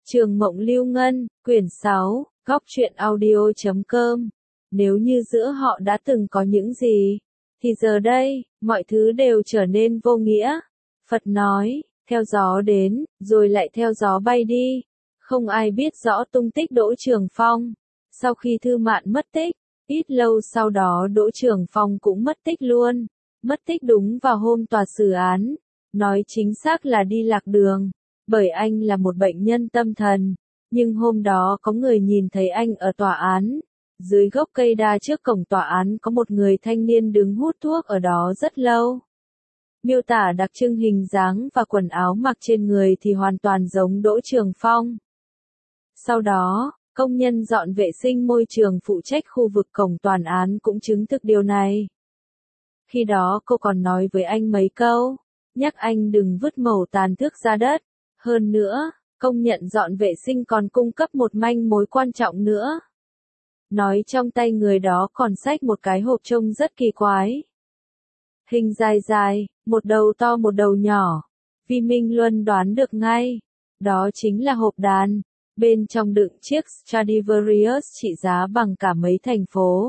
Trường Mộng Lưu Ngân, quyển 6, góc truyện audio.com. Nếu như giữa họ đã từng có những gì, thì giờ đây, mọi thứ đều trở nên vô nghĩa. Phật nói, theo gió đến, rồi lại theo gió bay đi. Không ai biết rõ tung tích Đỗ Trường Phong. Sau khi Thư Mạn mất tích, ít lâu sau đó Đỗ Trường Phong cũng mất tích luôn. Mất tích đúng vào hôm tòa xử án. Nói chính xác là đi lạc đường. Bởi anh là một bệnh nhân tâm thần. Nhưng hôm đó có người nhìn thấy anh ở tòa án. Dưới gốc cây đa trước cổng tòa án có một người thanh niên đứng hút thuốc ở đó rất lâu. Miêu tả đặc trưng hình dáng và quần áo mặc trên người thì hoàn toàn giống Đỗ Trường Phong. Sau đó, công nhân dọn vệ sinh môi trường phụ trách khu vực cổng tòa án cũng chứng thực điều này. Khi đó cô còn nói với anh mấy câu, nhắc anh đừng vứt mẩu tàn thuốc ra đất. Hơn nữa, công nhận dọn vệ sinh còn cung cấp một manh mối quan trọng nữa. Nói trong tay người đó còn xách một cái hộp trông rất kỳ quái. Hình dài dài, một đầu to một đầu nhỏ. Vi Minh Luân đoán được ngay. Đó chính là hộp đàn. Bên trong đựng chiếc Stradivarius trị giá bằng cả mấy thành phố.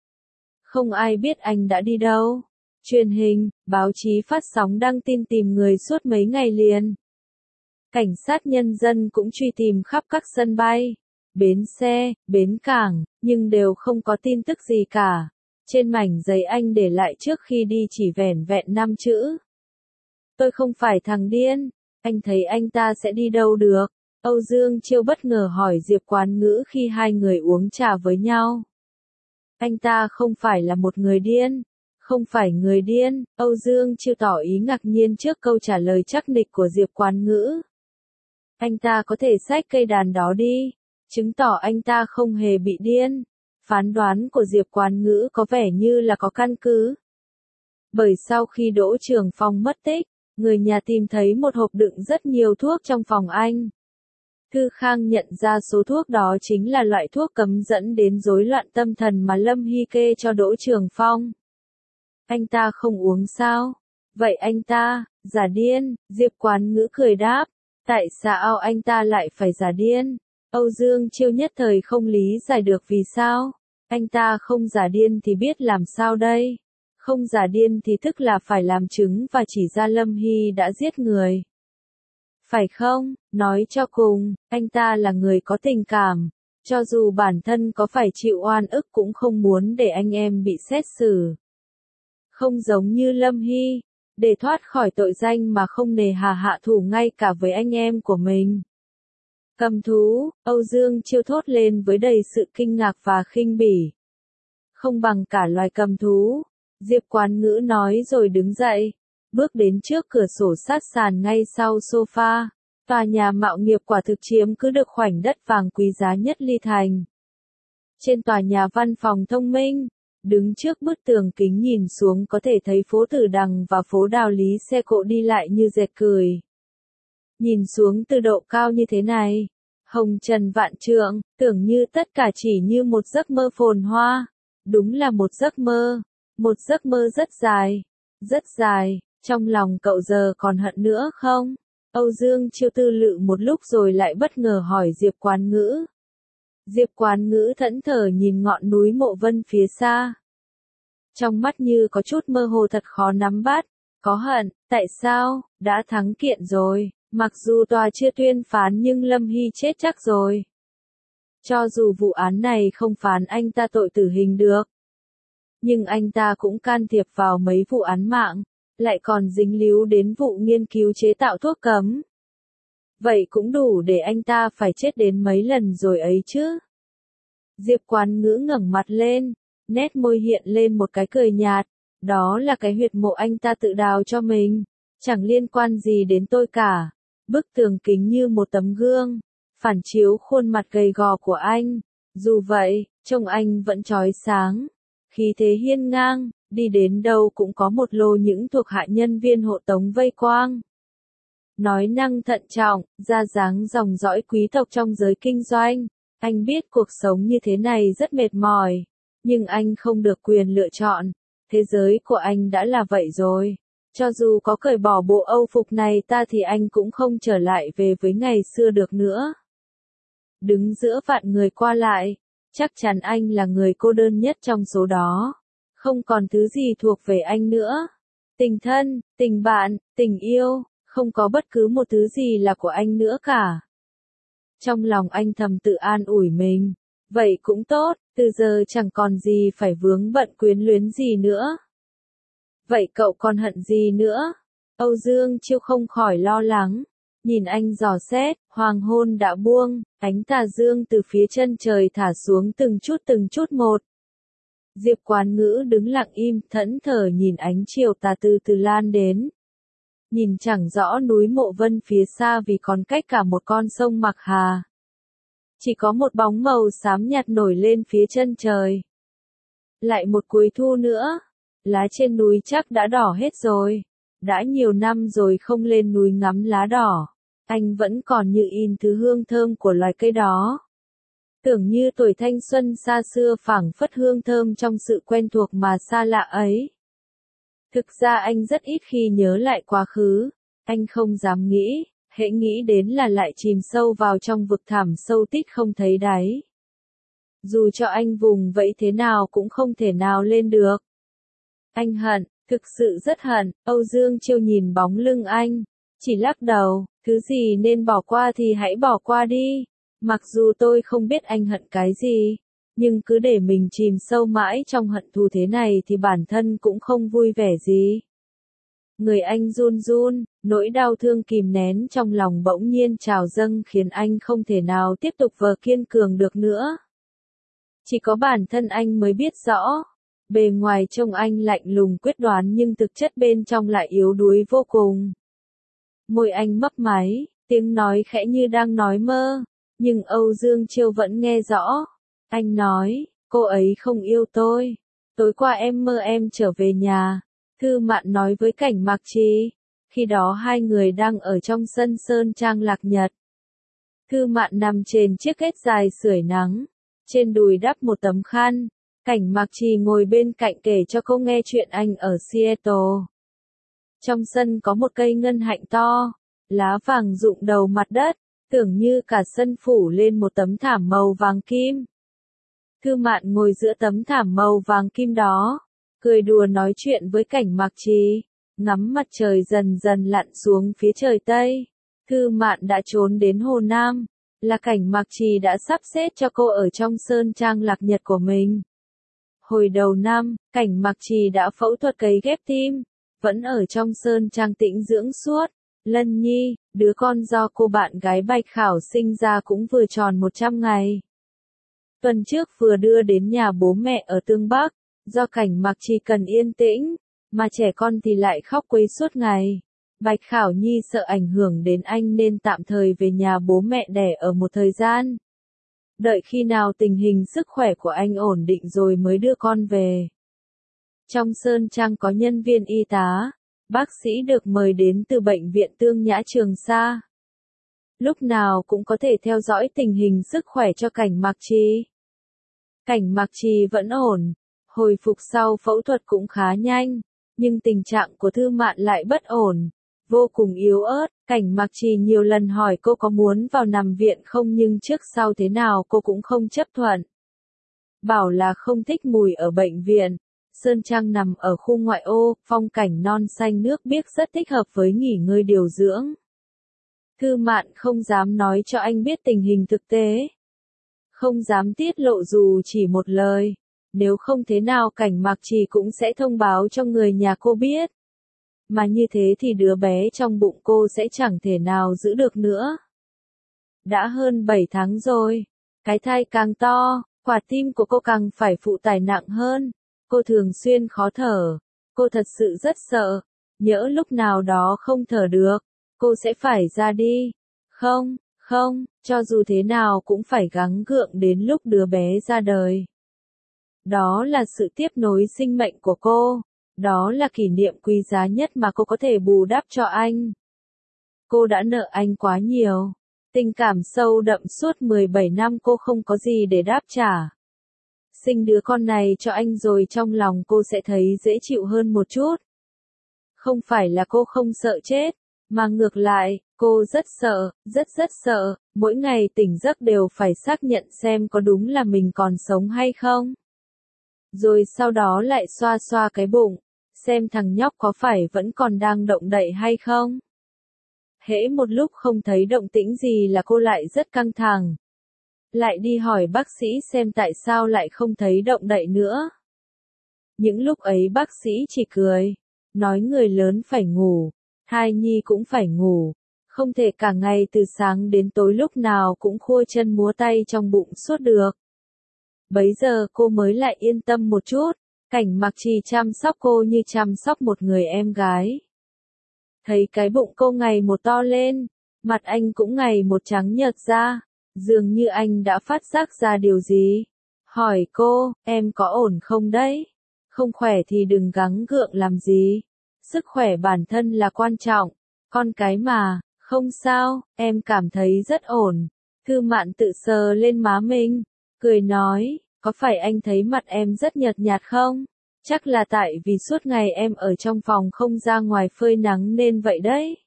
Không ai biết anh đã đi đâu. Truyền hình, báo chí phát sóng đăng tin tìm người suốt mấy ngày liền. Cảnh sát nhân dân cũng truy tìm khắp các sân bay, bến xe, bến cảng, nhưng đều không có tin tức gì cả. Trên mảnh giấy anh để lại trước khi đi chỉ vẻn vẹn 5 chữ. Tôi không phải thằng điên, anh thấy anh ta sẽ đi đâu được? Âu Dương Chiêu bất ngờ hỏi Diệp Quán Ngữ khi hai người uống trà với nhau. Anh ta không phải là một người điên. Không phải người điên, Âu Dương Chiêu tỏ ý ngạc nhiên trước câu trả lời chắc nịch của Diệp Quán Ngữ. Anh ta có thể xách cây đàn đó đi, chứng tỏ anh ta không hề bị điên. Phán đoán của Diệp Quán Ngữ có vẻ như là có căn cứ. Bởi sau khi Đỗ Trường Phong mất tích, người nhà tìm thấy một hộp đựng rất nhiều thuốc trong phòng anh. Thư Khang nhận ra số thuốc đó chính là loại thuốc cấm dẫn đến rối loạn tâm thần mà Lâm Hy kê cho Đỗ Trường Phong. Anh ta không uống sao? Vậy anh ta, giả điên, Diệp Quán Ngữ cười đáp. Tại sao anh ta lại phải giả điên? Âu Dương Chiêu nhất thời không lý giải được vì sao. Anh ta không giả điên thì biết làm sao đây? Không giả điên thì tức là phải làm chứng và chỉ ra Lâm Hy đã giết người. Phải không? Nói cho cùng, anh ta là người có tình cảm. Cho dù bản thân có phải chịu oan ức cũng không muốn để anh em bị xét xử. Không giống như Lâm Hy, để thoát khỏi tội danh mà không nề hà hạ thủ ngay cả với anh em của mình. Cầm thú, Âu Dương Chiêu thốt lên với đầy sự kinh ngạc và khinh bỉ. Không bằng cả loài cầm thú, Diệp Quán Ngữ nói rồi đứng dậy, bước đến trước cửa sổ sát sàn ngay sau sofa. Tòa nhà mạo nghiệp quả thực chiếm cứ được khoảnh đất vàng quý giá nhất Ly Thành. Trên tòa nhà văn phòng thông minh, đứng trước bức tường kính nhìn xuống có thể thấy phố Tử Đằng và phố Đào Lý xe cộ đi lại như dệt cười. Nhìn xuống từ độ cao như thế này, hồng trần vạn trượng, tưởng như tất cả chỉ như một giấc mơ phồn hoa. Đúng là một giấc mơ rất dài, trong lòng cậu giờ còn hận nữa không? Âu Dương Chiêu tư lự một lúc rồi lại bất ngờ hỏi Diệp Quán Ngữ. Diệp Quán Ngữ thẫn thờ nhìn ngọn núi Mộ Vân phía xa. Trong mắt như có chút mơ hồ thật khó nắm bắt. Có hận, tại sao? Đã thắng kiện rồi, mặc dù tòa chưa tuyên phán nhưng Lâm Hy chết chắc rồi. Cho dù vụ án này không phán anh ta tội tử hình được, nhưng anh ta cũng can thiệp vào mấy vụ án mạng, lại còn dính líu đến vụ nghiên cứu chế tạo thuốc cấm. Vậy cũng đủ để anh ta phải chết đến mấy lần rồi ấy chứ. Diệp Quán Ngữ ngẩng mặt lên, nét môi hiện lên một cái cười nhạt. Đó là cái huyệt mộ anh ta tự đào cho mình, chẳng liên quan gì đến tôi cả. Bức tường kính như một tấm gương, phản chiếu khuôn mặt gầy gò của anh. Dù vậy, trông anh vẫn chói sáng, khí thế hiên ngang, đi đến đâu cũng có một lô những thuộc hạ nhân viên hộ tống vây quang. Nói năng thận trọng, ra dáng dòng dõi quý tộc trong giới kinh doanh. Anh biết cuộc sống như thế này rất mệt mỏi, nhưng anh không được quyền lựa chọn. Thế giới của anh đã là vậy rồi. Cho dù có cởi bỏ bộ âu phục này ta thì anh cũng không trở lại về với ngày xưa được nữa. đứng giữa vạn người qua lại. Chắc chắn anh là người cô đơn nhất trong số đó. Không còn thứ gì thuộc về anh nữa. Tình thân, tình bạn, tình yêu, không có bất cứ một thứ gì là của anh nữa cả. Trong lòng anh thầm tự an ủi mình. Vậy cũng tốt, từ giờ chẳng còn gì phải vướng bận quyến luyến gì nữa. Vậy cậu còn hận gì nữa? Âu Dương Chiêu không khỏi lo lắng. Nhìn anh dò xét, hoàng hôn đã buông, ánh tà dương từ phía chân trời thả xuống từng chút một. Diệp Quán Ngữ đứng lặng im, thẫn thờ nhìn ánh chiều tà từ từ lan đến. Nhìn chẳng rõ núi Mộ Vân phía xa vì còn cách cả một con sông Mặc Hà. Chỉ có một bóng màu xám nhạt nổi lên phía chân trời. Lại một cuối thu nữa, lá trên núi chắc đã đỏ hết rồi. Đã nhiều năm rồi không lên núi ngắm lá đỏ. Anh vẫn còn như in thứ hương thơm của loài cây đó. Tưởng như tuổi thanh xuân xa xưa phảng phất hương thơm trong sự quen thuộc mà xa lạ ấy. Thực ra anh rất ít khi nhớ lại quá khứ. Anh không dám nghĩ, hễ nghĩ đến là lại chìm sâu vào trong vực thẳm sâu tít không thấy đáy. Dù cho anh vùng vẫy thế nào cũng không thể nào lên được. Anh hận, thực sự rất hận. Âu Dương Chiêu nhìn bóng lưng anh, chỉ lắc đầu, thứ gì nên bỏ qua thì hãy bỏ qua đi. Mặc dù tôi không biết anh hận cái gì, nhưng cứ để mình chìm sâu mãi trong hận thù thế này thì bản thân cũng không vui vẻ gì. Người anh run run, nỗi đau thương kìm nén trong lòng bỗng nhiên trào dâng khiến anh không thể nào tiếp tục kiên cường được nữa. Chỉ có bản thân anh mới biết rõ. Bề ngoài trông anh lạnh lùng quyết đoán nhưng thực chất bên trong lại yếu đuối vô cùng. Môi anh mấp máy, tiếng nói khẽ như đang nói mơ, nhưng Âu Dương Chiêu vẫn nghe rõ. Anh nói, cô ấy không yêu tôi. Tối qua em mơ em trở về nhà. Thư Mạn nói với Cảnh Mạc Trì. Khi đó hai người đang ở trong sân sơn trang Lạc Nhật. Thư Mạn nằm trên chiếc ghét dài sưởi nắng. Trên đùi đắp một tấm khăn. Cảnh Mạc Trì ngồi bên cạnh kể cho cô nghe chuyện anh ở Seattle. Trong sân có một cây ngân hạnh to, lá vàng rụng đầu mặt đất, tưởng như cả sân phủ lên một tấm thảm màu vàng kim. Thư Mạn ngồi giữa tấm thảm màu vàng kim đó, cười đùa nói chuyện với Cảnh Mạc Trì, ngắm mặt trời dần dần lặn xuống phía trời Tây. Thư Mạn đã trốn đến Hồ Nam, là Cảnh Mạc Trì đã sắp xếp cho cô ở trong sơn trang Lạc Nhật của mình. Hồi đầu năm, Cảnh Mạc Trì đã phẫu thuật cấy ghép tim, vẫn ở trong sơn trang tĩnh dưỡng suốt. Lân Nhi, đứa con do cô bạn gái Bạch Khảo sinh ra cũng vừa tròn 100 ngày. Tuần trước vừa đưa đến nhà bố mẹ ở Tương Bắc, do Cảnh Mạc Trì cần yên tĩnh, mà trẻ con thì lại khóc quấy suốt ngày. Bạch Khảo Nhi sợ ảnh hưởng đến anh nên tạm thời về nhà bố mẹ đẻ ở một thời gian. Đợi khi nào tình hình sức khỏe của anh ổn định rồi mới đưa con về. Trong sơn trang có nhân viên y tá, bác sĩ được mời đến từ bệnh viện Tương Nhã Trường Sa. Lúc nào cũng có thể theo dõi tình hình sức khỏe cho Cảnh Mạc Trì. Cảnh Mạc Trì vẫn ổn, hồi phục sau phẫu thuật cũng khá nhanh, nhưng tình trạng của Thư Mạn lại bất ổn, vô cùng yếu ớt. Cảnh Mạc Trì nhiều lần hỏi cô có muốn vào nằm viện không nhưng trước sau thế nào cô cũng không chấp thuận. Bảo là không thích mùi ở bệnh viện. Sơn trang nằm ở khu ngoại ô, phong cảnh non xanh nước biếc rất thích hợp với nghỉ ngơi điều dưỡng. Thư Mạn không dám nói cho anh biết tình hình thực tế. Không dám tiết lộ dù chỉ một lời. Nếu không thế nào Cảnh Mạc Trì cũng sẽ thông báo cho người nhà cô biết. Mà như thế thì đứa bé trong bụng cô sẽ chẳng thể nào giữ được nữa. Đã hơn 7 tháng rồi. Cái thai càng to, quả tim của cô càng phải phụ tải nặng hơn. Cô thường xuyên khó thở. Cô thật sự rất sợ. Nhỡ lúc nào đó không thở được, cô sẽ phải ra đi. Không, cho dù thế nào cũng phải gắng gượng đến lúc đứa bé ra đời. Đó là sự tiếp nối sinh mệnh của cô. Đó là kỷ niệm quý giá nhất mà cô có thể bù đắp cho anh. Cô đã nợ anh quá nhiều. Tình cảm sâu đậm suốt 17 năm cô không có gì để đáp trả. Sinh đứa con này cho anh rồi trong lòng cô sẽ thấy dễ chịu hơn một chút. Không phải là cô không sợ chết, mà ngược lại, Cô rất sợ, rất sợ, mỗi ngày tỉnh giấc đều phải xác nhận xem có đúng là mình còn sống hay không. Rồi sau đó lại xoa xoa cái bụng, xem thằng nhóc có phải vẫn còn đang động đậy hay không. Hễ một lúc không thấy động tĩnh gì là cô lại rất căng thẳng. Lại đi hỏi bác sĩ xem tại sao lại không thấy động đậy nữa. Những lúc ấy bác sĩ chỉ cười, nói người lớn phải ngủ, thai nhi cũng phải ngủ, không thể cả ngày từ sáng đến tối lúc nào cũng khua chân múa tay trong bụng suốt được. Bấy giờ cô mới lại yên tâm một chút, Cảnh Mặc Trì chăm sóc cô như chăm sóc một người em gái. Thấy cái bụng cô ngày một to lên, mặt anh cũng ngày một trắng nhợt ra, dường như anh đã phát giác ra điều gì. Hỏi cô, em có ổn không đấy? Không khỏe thì đừng gắng gượng làm gì. Sức khỏe bản thân là quan trọng, con cái mà, không sao, em cảm thấy rất ổn. Thư Mạn tự sờ lên má mình, cười nói, có phải anh thấy mặt em rất nhợt nhạt không? Chắc là tại vì suốt ngày em ở trong phòng không ra ngoài phơi nắng nên vậy đấy.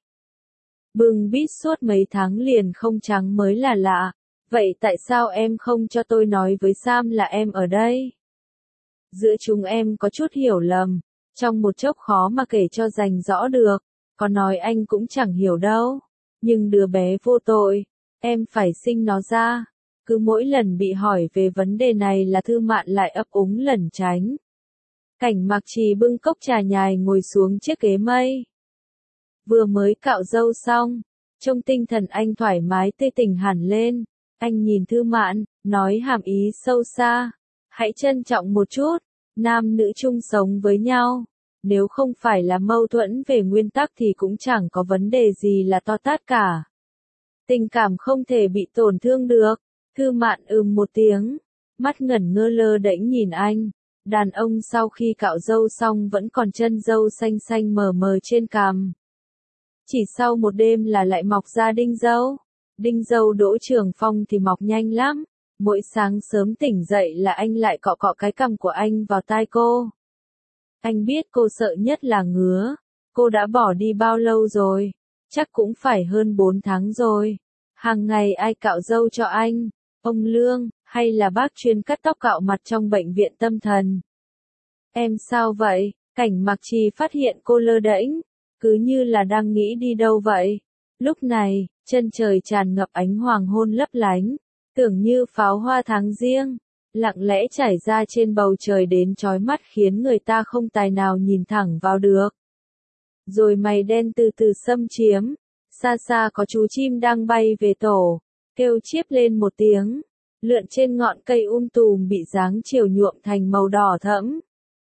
Bưng bít suốt mấy tháng liền không trắng mới là lạ. Vậy tại sao em không cho tôi nói với Sam là em ở đây? Giữa chúng em có chút hiểu lầm, trong một chốc khó mà kể cho rành rõ được, có nói anh cũng chẳng hiểu đâu. Nhưng đứa bé vô tội, em phải sinh nó ra. Cứ mỗi lần bị hỏi về vấn đề này là Thư Mạn lại ấp úng lẩn tránh. Cảnh Mặc Trì bưng cốc trà nhài ngồi xuống chiếc ghế mây. Vừa mới cạo râu xong, trông tinh thần anh thoải mái tươi tỉnh hẳn lên. Anh nhìn Thư Mạn, nói hàm ý sâu xa. Hãy trân trọng một chút, nam nữ chung sống với nhau. Nếu không phải là mâu thuẫn về nguyên tắc thì cũng chẳng có vấn đề gì là to tát cả. Tình cảm không thể bị tổn thương được. Thư Mạn một tiếng, mắt ngẩn ngơ lơ đễnh nhìn anh. Đàn ông sau khi cạo râu xong vẫn còn chân râu xanh xanh mờ mờ trên cằm. Chỉ sau một đêm là lại mọc ra đinh râu. Đinh râu Đỗ Trường Phong thì mọc nhanh lắm. Mỗi sáng sớm tỉnh dậy là anh lại cọ cọ cái cằm của anh vào tai cô. Anh biết cô sợ nhất là ngứa. Cô đã bỏ đi bao lâu rồi? Chắc cũng phải hơn 4 tháng rồi. Hàng ngày ai cạo râu cho anh? Ông Lương, hay là bác chuyên cắt tóc cạo mặt trong bệnh viện tâm thần? Em sao vậy? Cảnh Mặc Trì phát hiện cô lơ đễnh, cứ như là đang nghĩ đi đâu vậy. Lúc này, chân trời tràn ngập ánh hoàng hôn lấp lánh, tưởng như pháo hoa tháng giêng, lặng lẽ trải ra trên bầu trời đến chói mắt khiến người ta không tài nào nhìn thẳng vào được. Rồi mây đen từ từ xâm chiếm, xa xa có chú chim đang bay về tổ, kêu chíp lên một tiếng, lượn trên ngọn cây tùm bị dáng chiều nhuộm thành màu đỏ thẫm.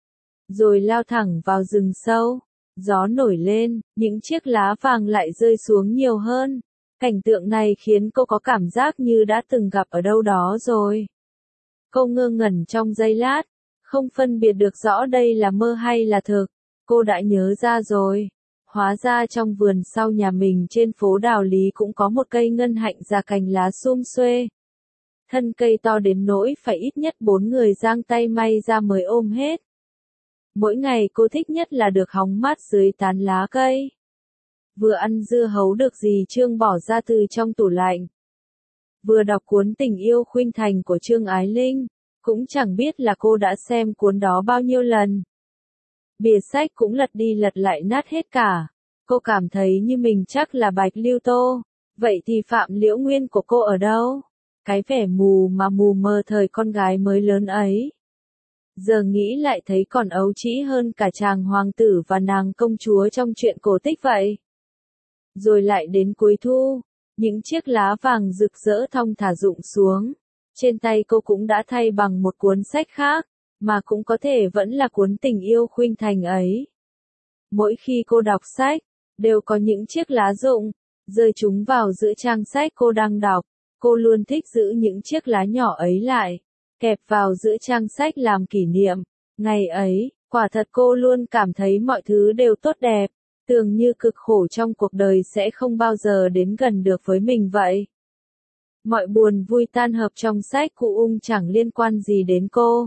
Rồi lao thẳng vào rừng sâu, gió nổi lên, những chiếc lá vàng lại rơi xuống nhiều hơn. Cảnh tượng này khiến cô có cảm giác như đã từng gặp ở đâu đó rồi. Cô ngơ ngẩn trong giây lát, không phân biệt được rõ đây là mơ hay là thực. Cô đã nhớ ra rồi. Hóa ra trong vườn sau nhà mình trên phố Đào Lý cũng có một cây ngân hạnh già cành lá sum xuê. Thân cây to đến nỗi phải ít nhất 4 người giang tay may ra mới ôm hết. Mỗi ngày cô thích nhất là được hóng mát dưới tán lá cây. Vừa ăn dưa hấu được dì Trương bỏ ra từ trong tủ lạnh. Vừa đọc cuốn Tình yêu khuynh thành của Trương Ái Linh, cũng chẳng biết là cô đã xem cuốn đó bao nhiêu lần. Bìa sách cũng lật đi lật lại nát hết cả. Cô cảm thấy như mình chắc là Bạch Lưu Tô. Vậy thì Phạm Liễu Nguyên của cô ở đâu? Cái vẻ mù mà mù mờ thời con gái mới lớn ấy. Giờ nghĩ lại thấy còn ấu trĩ hơn cả chàng hoàng tử và nàng công chúa trong truyện cổ tích vậy. Rồi lại đến cuối thu, những chiếc lá vàng rực rỡ thong thả rụng xuống. Trên tay cô cũng đã thay bằng một cuốn sách khác, mà cũng có thể vẫn là cuốn Tình yêu khuynh thành ấy. Mỗi khi cô đọc sách, đều có những chiếc lá rụng, rơi chúng vào giữa trang sách cô đang đọc. Cô luôn thích giữ những chiếc lá nhỏ ấy lại, kẹp vào giữa trang sách làm kỷ niệm. Ngày ấy, quả thật cô luôn cảm thấy mọi thứ đều tốt đẹp, tưởng như cực khổ trong cuộc đời sẽ không bao giờ đến gần được với mình vậy. Mọi buồn vui tan hợp trong sách cụ chẳng liên quan gì đến cô.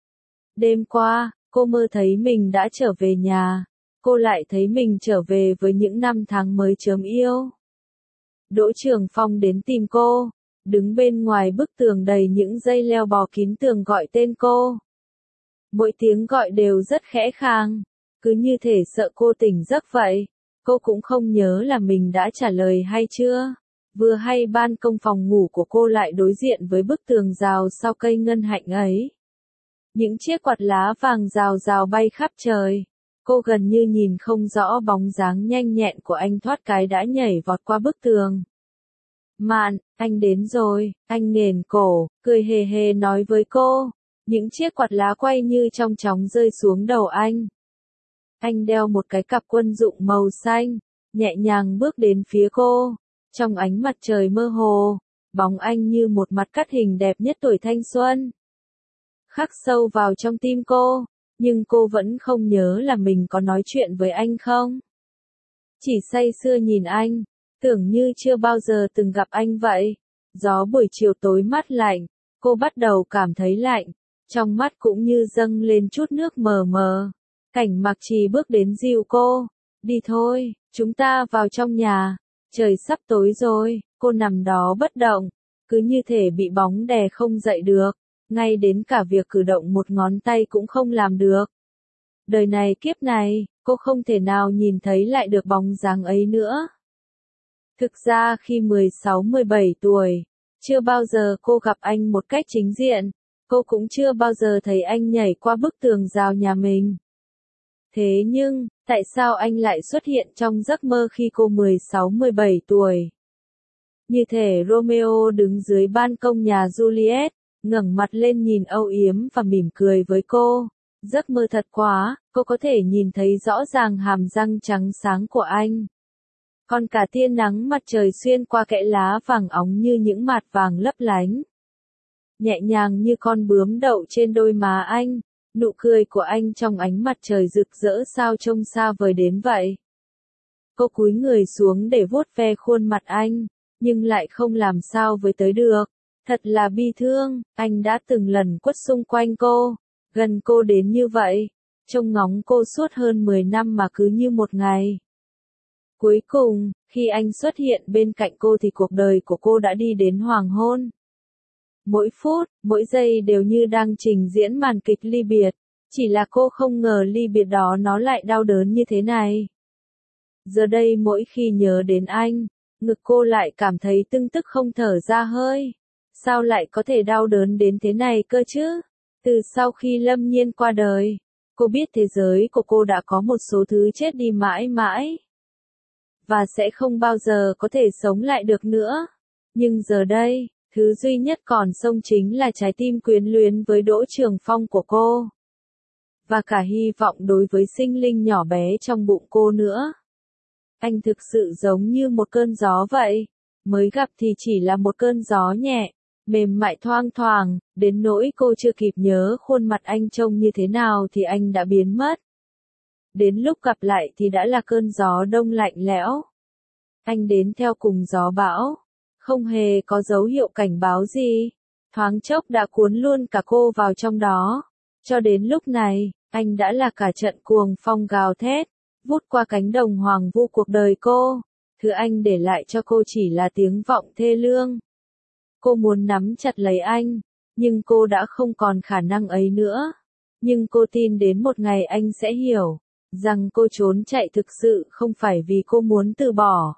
Đêm qua, cô mơ thấy mình đã trở về nhà. Cô lại thấy mình trở về với những năm tháng mới chớm yêu. Đỗ Trường Phong đến tìm cô, đứng bên ngoài bức tường đầy những dây leo bò kín tường gọi tên cô. Mỗi tiếng gọi đều rất khẽ khàng, cứ như thể sợ cô tỉnh giấc vậy. Cô cũng không nhớ là mình đã trả lời hay chưa. Vừa hay ban công phòng ngủ của cô lại đối diện với bức tường rào sau cây ngân hạnh ấy. Những chiếc quạt lá vàng rào rào bay khắp trời. Cô gần như nhìn không rõ bóng dáng nhanh nhẹn của anh thoát cái đã nhảy vọt qua bức tường. Mạn, anh đến rồi, anh nghển cổ, cười hề hề nói với cô. Những chiếc quạt lá quay như trong chóng rơi xuống đầu anh. Anh đeo một cái cặp quân dụng màu xanh, nhẹ nhàng bước đến phía cô. Trong ánh mặt trời mơ hồ, bóng anh như một mặt cắt hình đẹp nhất tuổi thanh xuân. Khắc sâu vào trong tim cô, nhưng cô vẫn không nhớ là mình có nói chuyện với anh không. Chỉ say sưa nhìn anh, tưởng như chưa bao giờ từng gặp anh vậy. Gió buổi chiều tối mát lạnh, cô bắt đầu cảm thấy lạnh, trong mắt cũng như dâng lên chút nước mờ mờ. Cảnh Mặc Trì bước đến dìu cô, đi thôi, chúng ta vào trong nhà, trời sắp tối rồi. Cô nằm đó bất động, cứ như thể bị bóng đè không dậy được, ngay đến cả việc cử động một ngón tay cũng không làm được. Đời này kiếp này, cô không thể nào nhìn thấy lại được bóng dáng ấy nữa. Thực ra khi 16-17 tuổi, chưa bao giờ cô gặp anh một cách chính diện, cô cũng chưa bao giờ thấy anh nhảy qua bức tường rào nhà mình. Thế nhưng, tại sao anh lại xuất hiện trong giấc mơ khi cô 16-17 tuổi? Như thể Romeo đứng dưới ban công nhà Juliet, ngẩng mặt lên nhìn âu yếm và mỉm cười với cô. Giấc mơ thật quá, cô có thể nhìn thấy rõ ràng hàm răng trắng sáng của anh. Còn cả tia nắng mặt trời xuyên qua kẽ lá vàng óng như những mạt vàng lấp lánh. Nhẹ nhàng như con bướm đậu trên đôi má anh, nụ cười của anh trong ánh mặt trời rực rỡ sao trông xa vời đến vậy. Cô cúi người xuống để vuốt ve khuôn mặt anh, nhưng lại không làm sao với tới được. Thật là bi thương, anh đã từng lần quất xung quanh cô, gần cô đến như vậy, trông ngóng cô suốt hơn 10 năm mà cứ như một ngày. Cuối cùng, khi anh xuất hiện bên cạnh cô thì cuộc đời của cô đã đi đến hoàng hôn. Mỗi phút, mỗi giây đều như đang trình diễn màn kịch ly biệt, chỉ là cô không ngờ ly biệt đó nó lại đau đớn như thế này. Giờ đây mỗi khi nhớ đến anh, ngực cô lại cảm thấy tưng tức không thở ra hơi. Sao lại có thể đau đớn đến thế này cơ chứ? Từ sau khi Lâm Nhiên qua đời, cô biết thế giới của cô đã có một số thứ chết đi mãi mãi. Và sẽ không bao giờ có thể sống lại được nữa. Nhưng giờ đây, thứ duy nhất còn sống chính là trái tim quyến luyến với Đỗ Trường Phong của cô. Và cả hy vọng đối với sinh linh nhỏ bé trong bụng cô nữa. Anh thực sự giống như một cơn gió vậy. Mới gặp thì chỉ là một cơn gió nhẹ, mềm mại thoang thoảng, đến nỗi cô chưa kịp nhớ khuôn mặt anh trông như thế nào thì anh đã biến mất. Đến lúc gặp lại thì đã là cơn gió đông lạnh lẽo. Anh đến theo cùng gió bão, không hề có dấu hiệu cảnh báo gì. Thoáng chốc đã cuốn luôn cả cô vào trong đó. Cho đến lúc này, anh đã là cả trận cuồng phong gào thét, vút qua cánh đồng hoang vu cuộc đời cô. Thứ anh để lại cho cô chỉ là tiếng vọng thê lương. Cô muốn nắm chặt lấy anh, nhưng cô đã không còn khả năng ấy nữa. Nhưng cô tin đến một ngày anh sẽ hiểu, rằng cô trốn chạy thực sự không phải vì cô muốn từ bỏ.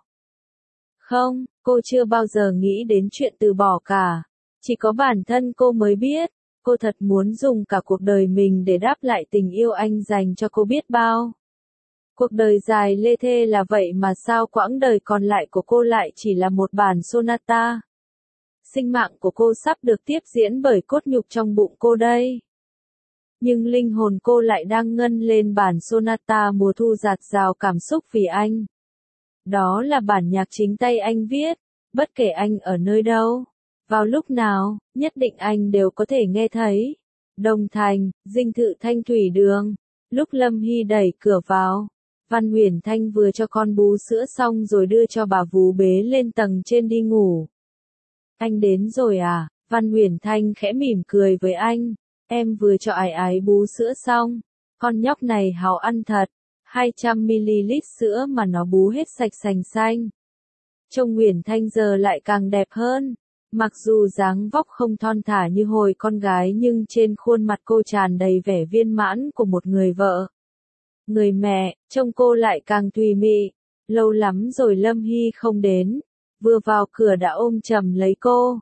Không, cô chưa bao giờ nghĩ đến chuyện từ bỏ cả. Chỉ có bản thân cô mới biết, cô thật muốn dùng cả cuộc đời mình để đáp lại tình yêu anh dành cho cô biết bao. Cuộc đời dài lê thê là vậy mà sao quãng đời còn lại của cô lại chỉ là một bản sonata. Sinh mạng của cô sắp được tiếp diễn bởi cốt nhục trong bụng cô đây. Nhưng linh hồn cô lại đang ngân lên bản sonata mùa thu dạt dào cảm xúc vì anh. Đó là bản nhạc chính tay anh viết, bất kể anh ở nơi đâu, vào lúc nào, nhất định anh đều có thể nghe thấy. Đồng Thành, dinh thự Thanh Thủy Đường, lúc Lâm Hy đẩy cửa vào, Văn Uyển Thanh vừa cho con bú sữa xong rồi đưa cho bà vú bế lên tầng trên đi ngủ. Anh đến rồi à? Văn Uyển Thanh khẽ mỉm cười với anh. Em vừa cho ái ái bú sữa xong. Con nhóc này hào ăn thật. 200ml sữa mà nó bú hết sạch sành xanh. trông Uyển Thanh giờ lại càng đẹp hơn. Mặc dù dáng vóc không thon thả như hồi con gái nhưng trên khuôn mặt cô tràn đầy vẻ viên mãn của một người vợ. Người mẹ, trông cô lại càng tùy mị. Lâu lắm rồi Lâm Hy không đến, vừa vào cửa đã ôm chầm lấy cô.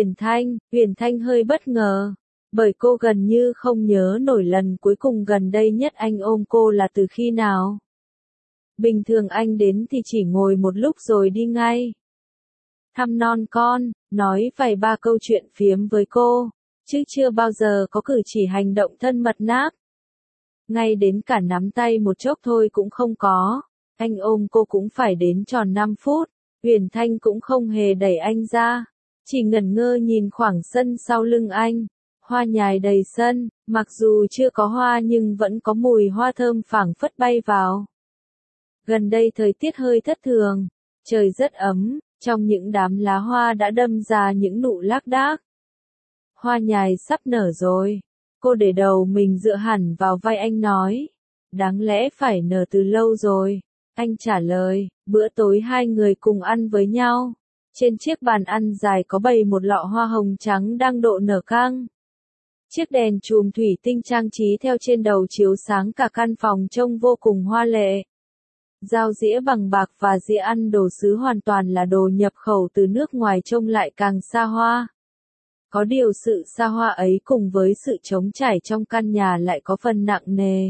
Uyển Thanh hơi bất ngờ, bởi cô gần như không nhớ nổi lần cuối cùng gần đây nhất anh ôm cô là từ khi nào. Bình thường anh đến thì chỉ ngồi một lúc rồi đi ngay. Thăm non con, nói vài ba câu chuyện phiếm với cô, chứ chưa bao giờ có cử chỉ hành động thân mật nát. Ngay đến cả nắm tay một chốc thôi cũng không có. Anh ôm cô cũng phải đến tròn 5 phút. Uyển Thanh cũng không hề đẩy anh ra, chỉ ngẩn ngơ nhìn khoảng sân sau lưng anh. Hoa nhài đầy sân, mặc dù chưa có hoa nhưng vẫn có mùi hoa thơm phảng phất bay vào. Gần đây thời tiết hơi thất thường, trời rất ấm, trong những đám lá hoa đã đâm ra những nụ lác đác. Hoa nhài sắp nở rồi. Cô để đầu mình dựa hẳn vào vai anh nói. Đáng lẽ phải nở từ lâu rồi. Anh trả lời, bữa tối hai người cùng ăn với nhau. Trên chiếc bàn ăn dài có bày một lọ hoa hồng trắng đang độ nở căng. Chiếc đèn chùm thủy tinh trang trí theo trên đầu chiếu sáng cả căn phòng trông vô cùng hoa lệ. Dao dĩa bằng bạc và dĩa ăn đồ sứ hoàn toàn là đồ nhập khẩu từ nước ngoài trông lại càng xa hoa. Có điều sự xa hoa ấy cùng với sự trống trải trong căn nhà lại có phần nặng nề.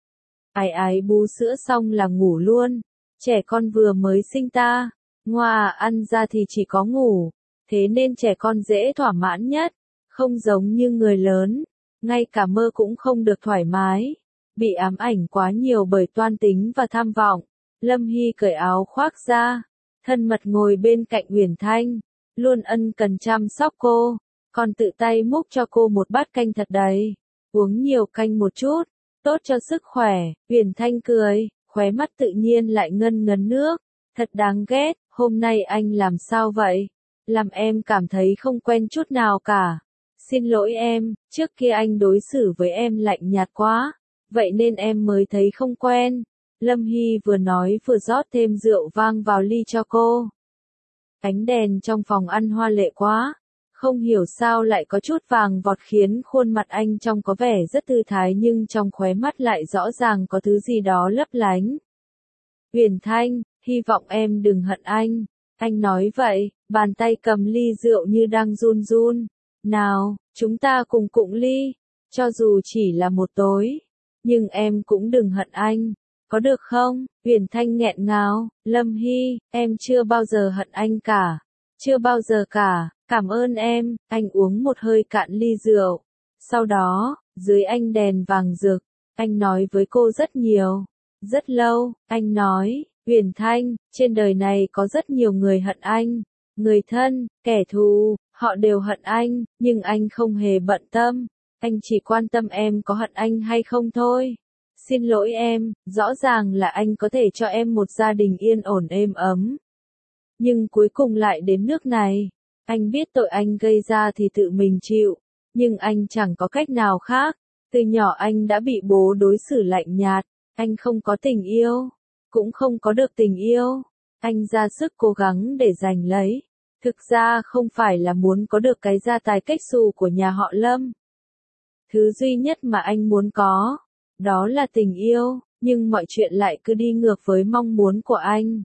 Ái ái bú sữa xong là ngủ luôn. Trẻ con vừa mới sinh ta. Ngoà ăn ra thì chỉ có ngủ. Thế nên trẻ con dễ thỏa mãn nhất. Không giống như người lớn. Ngay cả mơ cũng không được thoải mái. Bị ám ảnh quá nhiều bởi toan tính và tham vọng. Lâm Hy cởi áo khoác ra. Thân mật ngồi bên cạnh Uyển Thanh. Luôn ân cần chăm sóc cô. Còn tự tay múc cho cô một bát canh thật đầy. Uống nhiều canh một chút. Tốt cho sức khỏe. Uyển Thanh cười, khóe mắt tự nhiên lại ngân ngấn nước. Thật đáng ghét, hôm nay anh làm sao vậy? Làm em cảm thấy không quen chút nào cả. Xin lỗi em, trước kia anh đối xử với em lạnh nhạt quá. Vậy nên em mới thấy không quen. Lâm Hy vừa nói vừa rót thêm rượu vang vào ly cho cô. Ánh đèn trong phòng ăn hoa lệ quá. Không hiểu sao lại có chút vàng vọt khiến khuôn mặt anh trông có vẻ rất thư thái nhưng trong khóe mắt lại rõ ràng có thứ gì đó lấp lánh. Uyển Thanh, hy vọng em đừng hận anh. Anh nói vậy, bàn tay cầm ly rượu như đang run run. Nào, chúng ta cùng cụng ly, cho dù chỉ là một tối. Nhưng em cũng đừng hận anh, có được không? Uyển Thanh nghẹn ngào, Lâm Hy, em chưa bao giờ hận anh cả. Chưa bao giờ cả. Cảm ơn em, anh uống một hơi cạn ly rượu. Sau đó, dưới ánh đèn vàng rực, anh nói với cô rất nhiều. Rất lâu, anh nói, Uyển Thanh, trên đời này có rất nhiều người hận anh. Người thân, kẻ thù, họ đều hận anh, nhưng anh không hề bận tâm. Anh chỉ quan tâm em có hận anh hay không thôi. Xin lỗi em, rõ ràng là anh có thể cho em một gia đình yên ổn êm ấm. Nhưng cuối cùng lại đến nước này. Anh biết tội anh gây ra thì tự mình chịu, nhưng anh chẳng có cách nào khác. Từ nhỏ anh đã bị bố đối xử lạnh nhạt, anh không có tình yêu, cũng không có được tình yêu. Anh ra sức cố gắng để giành lấy. Thực ra không phải là muốn có được cái gia tài cách xù của nhà họ Lâm. Thứ duy nhất mà anh muốn có, đó là tình yêu, nhưng mọi chuyện lại cứ đi ngược với mong muốn của anh.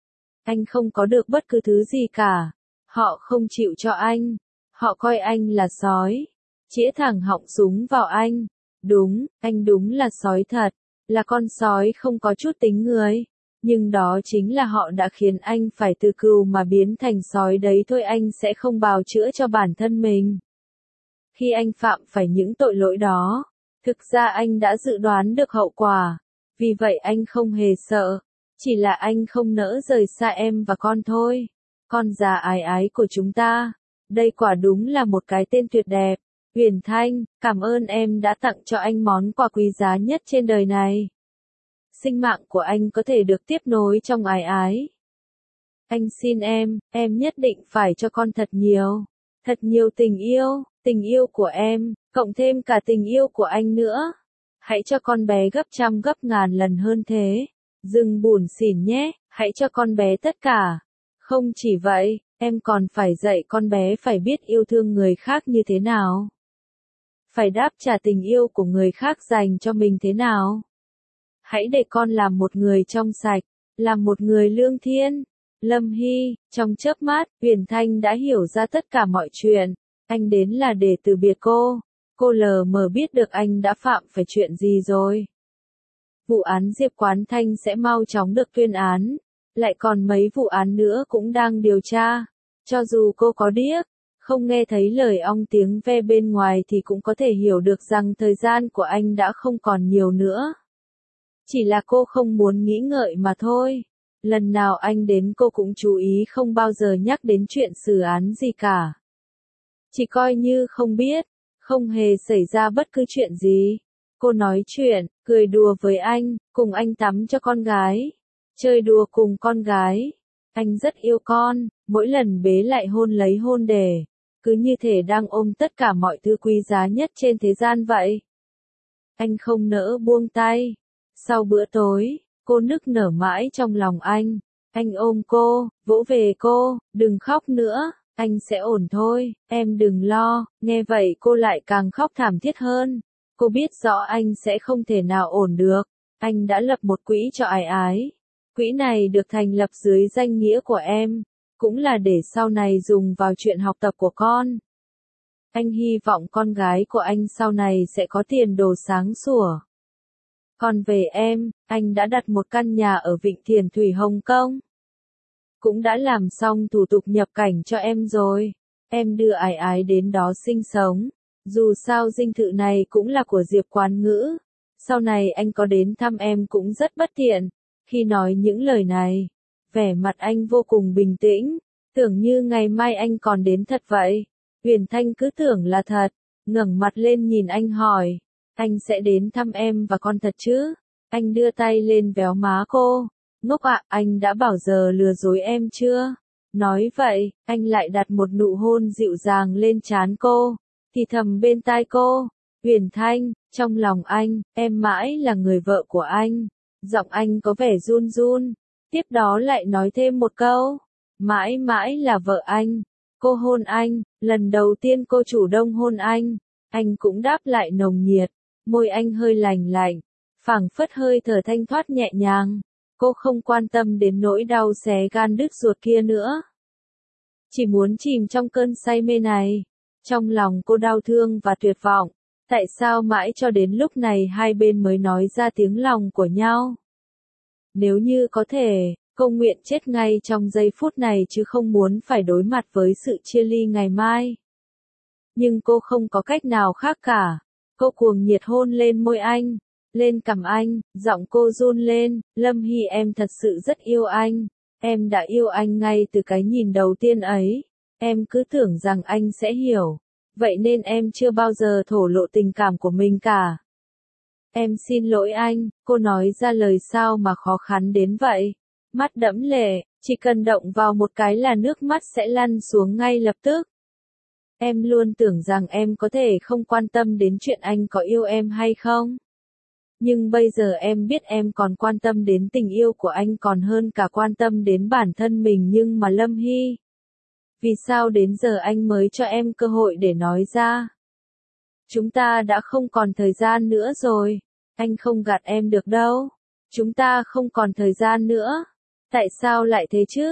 Anh không có được bất cứ thứ gì cả. Họ không chịu cho anh. Họ coi anh là sói. Chĩa thẳng họng súng vào anh. Đúng, anh đúng là sói thật. Là con sói không có chút tính người. Nhưng đó chính là họ đã khiến anh phải từ cừu mà biến thành sói đấy thôi, anh sẽ không bào chữa cho bản thân mình. Khi anh phạm phải những tội lỗi đó, thực ra anh đã dự đoán được hậu quả. Vì vậy anh không hề sợ. Chỉ là anh không nỡ rời xa em và con thôi. Con già ái ái của chúng ta. Đây quả đúng là một cái tên tuyệt đẹp. Uyển Thanh, cảm ơn em đã tặng cho anh món quà quý giá nhất trên đời này. Sinh mạng của anh có thể được tiếp nối trong ái ái. Anh xin em nhất định phải cho con thật nhiều tình yêu của em, cộng thêm cả tình yêu của anh nữa. Hãy cho con bé gấp trăm gấp ngàn lần hơn thế. Đừng buồn xỉn nhé, hãy cho con bé tất cả. Không chỉ vậy, em còn phải dạy con bé phải biết yêu thương người khác như thế nào. Phải đáp trả tình yêu của người khác dành cho mình thế nào. Hãy để con làm một người trong sạch, làm một người lương thiện. Lâm Hy, trong chớp mắt, Huyền Thanh đã hiểu ra tất cả mọi chuyện. Anh đến là để từ biệt cô. Cô lờ mờ biết được anh đã phạm phải chuyện gì rồi. Vụ án Diệp Quán Thanh sẽ mau chóng được tuyên án. Lại còn mấy vụ án nữa cũng đang điều tra. Cho dù cô có điếc, không nghe thấy lời ong tiếng ve bên ngoài thì cũng có thể hiểu được rằng thời gian của anh đã không còn nhiều nữa. Chỉ là cô không muốn nghĩ ngợi mà thôi. Lần nào anh đến cô cũng chú ý không bao giờ nhắc đến chuyện xử án gì cả. Chỉ coi như không biết, không hề xảy ra bất cứ chuyện gì. Cô nói chuyện, cười đùa với anh, cùng anh tắm cho con gái. Chơi đùa cùng con gái. Anh rất yêu con, mỗi lần bế lại hôn lấy hôn để. Cứ như thể đang ôm tất cả mọi thứ quý giá nhất trên thế gian vậy. Anh không nỡ buông tay. Sau bữa tối, cô nức nở mãi trong lòng anh. Anh ôm cô, vỗ về cô, đừng khóc nữa, anh sẽ ổn thôi, em đừng lo. Nghe vậy cô lại càng khóc thảm thiết hơn. Cô biết rõ anh sẽ không thể nào ổn được. Anh đã lập một quỹ cho Ái Ái. Quỹ này được thành lập dưới danh nghĩa của em, cũng là để sau này dùng vào chuyện học tập của con. Anh hy vọng con gái của anh sau này sẽ có tiền đồ sáng sủa. Còn về em, anh đã đặt một căn nhà ở Vịnh Thiền Thủy Hồng Kông. Cũng đã làm xong thủ tục nhập cảnh cho em rồi. Em đưa Ái Ái đến đó sinh sống. Dù sao dinh thự này cũng là của Diệp Quán Ngữ. Sau này anh có đến thăm em cũng rất bất tiện. Khi nói những lời này, vẻ mặt anh vô cùng bình tĩnh. Tưởng như ngày mai anh còn đến thật vậy. Huyền Thanh cứ tưởng là thật. Ngẩng mặt lên nhìn anh hỏi. Anh sẽ đến thăm em và con thật chứ? Anh đưa tay lên véo má cô. Ngốc ạ, anh đã bảo giờ lừa dối em chưa? Nói vậy, anh lại đặt một nụ hôn dịu dàng lên trán cô. Thì thầm bên tai cô. Huyền Thanh, trong lòng anh, em mãi là người vợ của anh. Giọng anh có vẻ run run. Tiếp đó lại nói thêm một câu. Mãi mãi là vợ anh. Cô hôn anh, lần đầu tiên cô chủ động hôn anh. Anh cũng đáp lại nồng nhiệt. Môi anh hơi lành lạnh. Phảng phất hơi thở thanh thoát nhẹ nhàng. Cô không quan tâm đến nỗi đau xé gan đứt ruột kia nữa. Chỉ muốn chìm trong cơn say mê này. Trong lòng cô đau thương và tuyệt vọng. Tại sao mãi cho đến lúc này hai bên mới nói ra tiếng lòng của nhau? Nếu như có thể, cô nguyện chết ngay trong giây phút này chứ không muốn phải đối mặt với sự chia ly ngày mai. Nhưng cô không có cách nào khác cả. Cô cuồng nhiệt hôn lên môi anh, lên cằm anh, giọng cô run lên. Lâm Hy, em thật sự rất yêu anh. Em đã yêu anh ngay từ cái nhìn đầu tiên ấy. Em cứ tưởng rằng anh sẽ hiểu. Vậy nên em chưa bao giờ thổ lộ tình cảm của mình cả. Em xin lỗi anh, cô nói ra lời sao mà khó khăn đến vậy. Mắt đẫm lệ, chỉ cần động vào một cái là nước mắt sẽ lăn xuống ngay lập tức. Em luôn tưởng rằng em có thể không quan tâm đến chuyện anh có yêu em hay không. Nhưng bây giờ em biết em còn quan tâm đến tình yêu của anh còn hơn cả quan tâm đến bản thân mình. Nhưng mà Lâm Hy, vì sao đến giờ anh mới cho em cơ hội để nói ra? Chúng ta đã không còn thời gian nữa rồi. Anh không gạt em được đâu. Chúng ta không còn thời gian nữa. Tại sao lại thế chứ?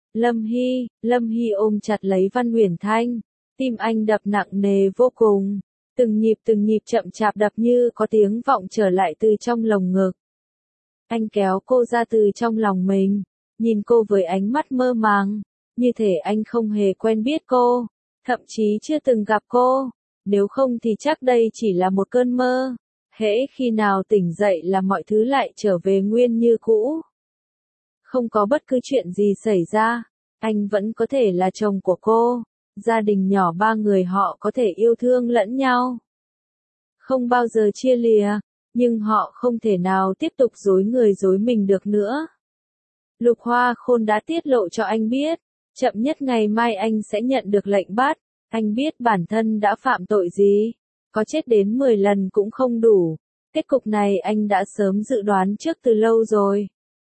Lâm Hy ôm chặt lấy Văn Uyển Thanh. Tim anh đập nặng nề vô cùng. Từng nhịp chậm chạp đập như có tiếng vọng trở lại từ trong lồng ngực. Anh kéo cô ra từ trong lòng mình. Nhìn cô với ánh mắt mơ màng. Như thể anh không hề quen biết cô. Thậm chí chưa từng gặp cô. Nếu không thì chắc đây chỉ là một cơn mơ. Hễ khi nào tỉnh dậy là mọi thứ lại trở về nguyên như cũ. Không có bất cứ chuyện gì xảy ra. Anh vẫn có thể là chồng của cô. Gia đình nhỏ 3 người họ có thể yêu thương lẫn nhau. Không bao giờ chia lìa. Nhưng họ không thể nào tiếp tục dối người dối mình được nữa. Lục Hoa Khôn đã tiết lộ cho anh biết. Chậm nhất ngày mai anh sẽ nhận được lệnh bắt. Anh biết bản thân đã phạm tội gì. Có chết đến 10 lần cũng không đủ. Kết cục này anh đã sớm dự đoán trước từ lâu rồi.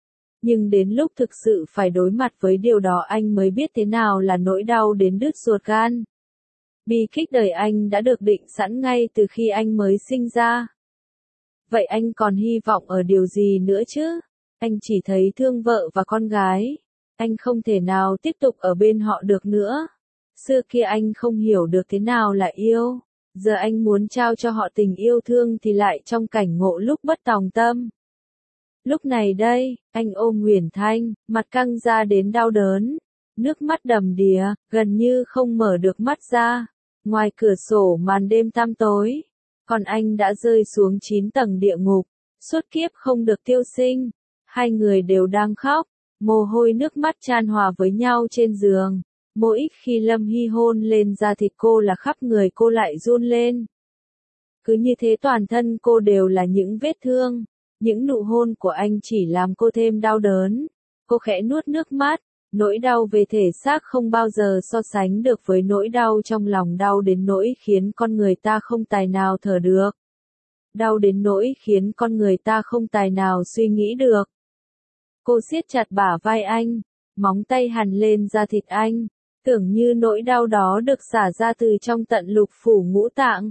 Nhưng đến lúc thực sự phải đối mặt với điều đó anh mới biết thế nào là nỗi đau đến đứt ruột gan. Bi kịch đời anh đã được định sẵn ngay từ khi anh mới sinh ra. Vậy anh còn hy vọng ở điều gì nữa chứ? Anh chỉ thấy thương vợ và con gái. Anh không thể nào tiếp tục ở bên họ được nữa. Xưa kia anh không hiểu được thế nào là yêu. Giờ anh muốn trao cho họ tình yêu thương thì lại trong cảnh ngộ lúc bất tòng tâm. Lúc này đây, anh ôm Huyền Thanh, mặt căng ra đến đau đớn. Nước mắt đầm đìa, gần như không mở được mắt ra. Ngoài cửa sổ màn đêm tăm tối. Còn anh đã rơi xuống 9 tầng địa ngục. Suốt kiếp không được tiêu sinh. Hai người đều đang khóc. Mồ hôi nước mắt chan hòa với nhau trên giường. Mỗi khi Lâm Hy hôn lên da thịt cô là khắp người cô lại run lên. Cứ như thế toàn thân cô đều là những vết thương. Những nụ hôn của anh chỉ làm cô thêm đau đớn. Cô khẽ nuốt nước mắt. Nỗi đau về thể xác không bao giờ so sánh được với nỗi đau trong lòng, đau đến nỗi khiến con người ta không tài nào thở được. Đau đến nỗi khiến con người ta không tài nào suy nghĩ được. Cô siết chặt bả vai anh, móng tay hằn lên da thịt anh, tưởng như nỗi đau đó được xả ra từ trong tận lục phủ ngũ tạng.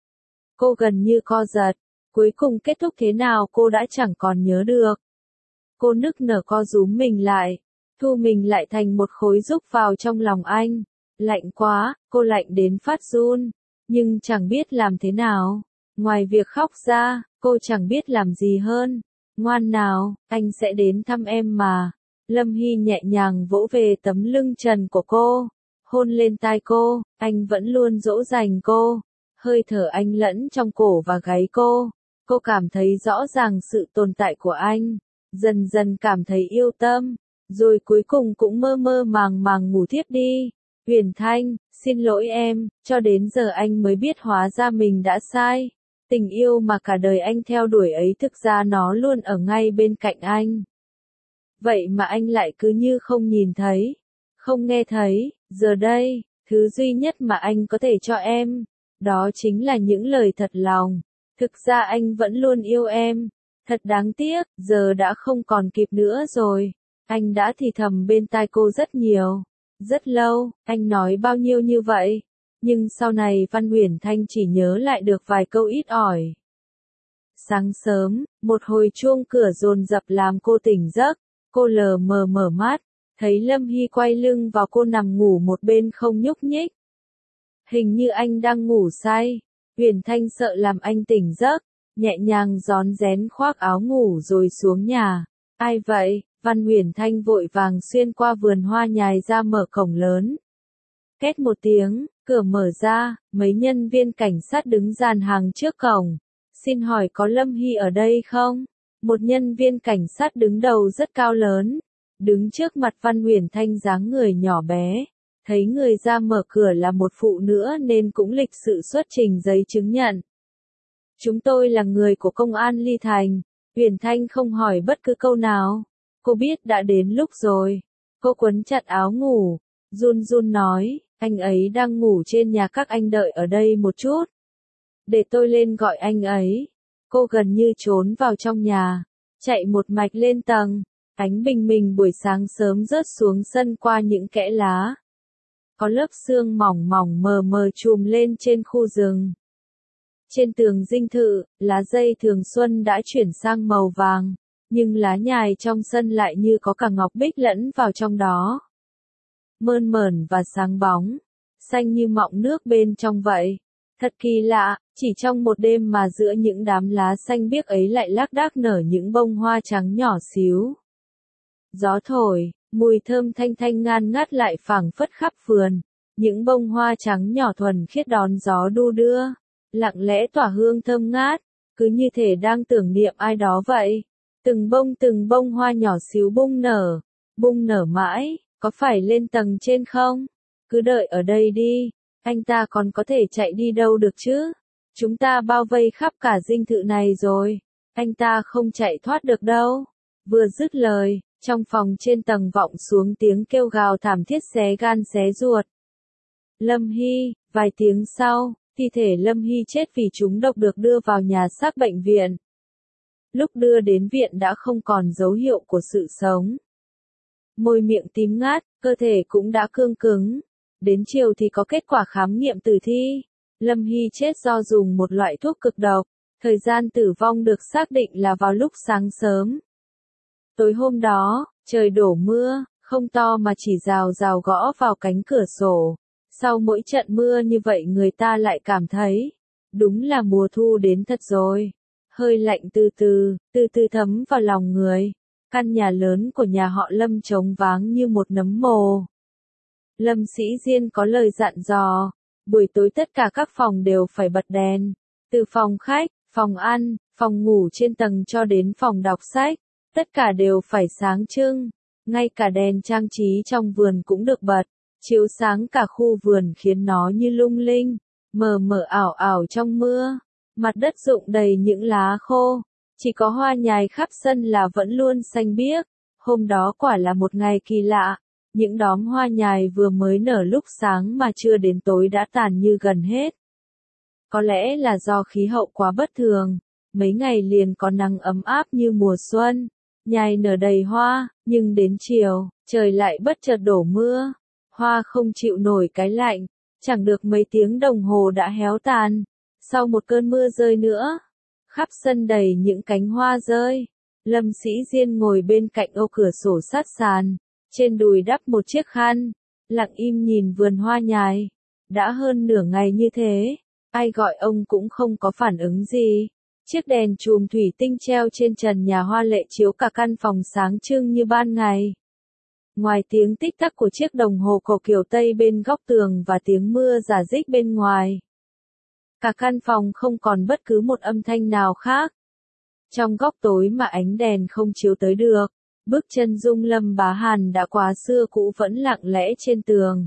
Cô gần như co giật, cuối cùng kết thúc thế nào cô đã chẳng còn nhớ được. Cô nức nở co rúm mình lại, thu mình lại thành một khối rúc vào trong lòng anh. Lạnh quá, cô lạnh đến phát run, nhưng chẳng biết làm thế nào. Ngoài việc khóc ra, cô chẳng biết làm gì hơn. Ngoan nào, anh sẽ đến thăm em mà. Lâm Hy nhẹ nhàng vỗ về tấm lưng trần của cô, hôn lên tai cô, anh vẫn luôn dỗ dành cô. Hơi thở anh lẫn trong cổ và gáy cô cảm thấy rõ ràng sự tồn tại của anh, dần dần cảm thấy yêu tâm, rồi cuối cùng cũng mơ mơ màng màng ngủ thiếp đi. Huyền Thanh, xin lỗi em, cho đến giờ anh mới biết hóa ra mình đã sai. Tình yêu mà cả đời anh theo đuổi ấy thực ra nó luôn ở ngay bên cạnh anh. Vậy mà anh lại cứ như không nhìn thấy, không nghe thấy. Giờ đây, thứ duy nhất mà anh có thể cho em, đó chính là những lời thật lòng. Thực ra anh vẫn luôn yêu em. Thật đáng tiếc, giờ đã không còn kịp nữa rồi. Anh đã thì thầm bên tai cô rất nhiều, rất lâu. Anh nói bao nhiêu như vậy, nhưng sau này Văn Huyền Thanh chỉ nhớ lại được vài câu ít ỏi. Sáng sớm, một hồi chuông cửa dồn dập làm cô tỉnh giấc. Cô lờ mờ mở mắt, thấy Lâm Hy quay lưng vào cô nằm ngủ một bên không nhúc nhích. Hình như anh đang ngủ say. Huyền Thanh sợ làm anh tỉnh giấc, nhẹ nhàng rón rén khoác áo ngủ rồi xuống nhà. Ai vậy? Văn Huyền Thanh vội vàng xuyên qua vườn hoa nhài ra mở cổng lớn. Két một tiếng, cửa mở ra, mấy nhân viên cảnh sát đứng dàn hàng trước cổng. Xin hỏi có Lâm Hy ở đây không? Một nhân viên cảnh sát đứng đầu rất cao lớn, đứng trước mặt Văn Huyền Thanh dáng người nhỏ bé. Thấy người ra mở cửa là một phụ nữ nên cũng lịch sự xuất trình giấy chứng nhận. Chúng tôi là người của công an Ly Thành. Huyền Thanh không hỏi bất cứ câu nào. Cô biết đã đến lúc rồi. Cô quấn chặt áo ngủ, run run nói, anh ấy đang ngủ trên nhà các anh, đợi ở đây một chút. Để tôi lên gọi anh ấy. Cô gần như trốn vào trong nhà, chạy một mạch lên tầng. Ánh bình minh buổi sáng sớm rớt xuống sân qua những kẽ lá. Có lớp sương mỏng mỏng mờ mờ trùm lên trên khu rừng. Trên tường dinh thự, lá dây thường xuân đã chuyển sang màu vàng, nhưng lá nhài trong sân lại như có cả ngọc bích lẫn vào trong đó. Mơn mởn và sáng bóng, xanh như mọng nước bên trong vậy. Thật kỳ lạ, chỉ trong một đêm mà giữa những đám lá xanh biếc ấy lại lác đác nở những bông hoa trắng nhỏ xíu. Gió thổi, mùi thơm thanh thanh ngan ngát lại phảng phất khắp vườn. Những bông hoa trắng nhỏ thuần khiết đón gió đu đưa, lặng lẽ tỏa hương thơm ngát, cứ như thể đang tưởng niệm ai đó vậy. Từng bông hoa nhỏ xíu bung nở mãi. Có phải lên tầng trên không? Cứ đợi ở đây đi, anh ta còn có thể chạy đi đâu được chứ? Chúng ta bao vây khắp cả dinh thự này rồi, anh ta không chạy thoát được đâu. Vừa dứt lời, trong phòng trên tầng vọng xuống tiếng kêu gào thảm thiết xé gan xé ruột. Lâm Hy, vài tiếng sau, thi thể Lâm Hy chết vì trúng độc được đưa vào nhà xác bệnh viện. lúc đưa đến viện đã không còn dấu hiệu của sự sống. Môi miệng tím ngắt, cơ thể cũng đã cương cứng. Đến chiều thì có kết quả khám nghiệm tử thi. Lâm Hy chết do dùng một loại thuốc cực độc. Thời gian tử vong được xác định là vào lúc sáng sớm. Tối hôm đó, trời đổ mưa, không to mà chỉ rào rào gõ vào cánh cửa sổ. Sau mỗi trận mưa như vậy người ta lại cảm thấy, đúng là mùa thu đến thật rồi. Hơi lạnh từ từ thấm vào lòng người. Căn nhà lớn của nhà họ Lâm trống váng như một nấm mồ. Lâm Sĩ Diên có lời dặn dò, buổi tối tất cả các phòng đều phải bật đèn. Từ phòng khách, phòng ăn, phòng ngủ trên tầng cho đến phòng đọc sách, tất cả đều phải sáng trưng. Ngay cả đèn trang trí trong vườn cũng được bật, chiếu sáng cả khu vườn khiến nó như lung linh, mờ mờ ảo ảo trong mưa. Mặt đất rụng đầy những lá khô, chỉ có hoa nhài khắp sân là vẫn luôn xanh biếc. Hôm đó quả là một ngày kỳ lạ, những đóm hoa nhài vừa mới nở lúc sáng mà chưa đến tối đã tàn như gần hết. Có lẽ là do khí hậu quá bất thường, mấy ngày liền có nắng ấm áp như mùa xuân, nhài nở đầy hoa, nhưng đến chiều, trời lại bất chợt đổ mưa. Hoa không chịu nổi cái lạnh, chẳng được mấy tiếng đồng hồ đã héo tàn. Sau một cơn mưa rơi nữa, khắp sân đầy những cánh hoa rơi. Lâm Sĩ Diên ngồi bên cạnh ô cửa sổ sát sàn, trên đùi đắp một chiếc khăn, lặng im nhìn vườn hoa nhài. Đã hơn nửa ngày như thế, ai gọi ông cũng không có phản ứng gì. Chiếc đèn chùm thủy tinh treo trên trần nhà hoa lệ chiếu cả căn phòng sáng trưng như ban ngày. Ngoài tiếng tích tắc của chiếc đồng hồ cổ kiểu Tây bên góc tường và tiếng mưa rả rích bên ngoài, cả căn phòng không còn bất cứ một âm thanh nào khác. Trong góc tối mà ánh đèn không chiếu tới được, bước chân Dung Lâm Bá Hàn đã quá xưa cũ vẫn lặng lẽ trên tường.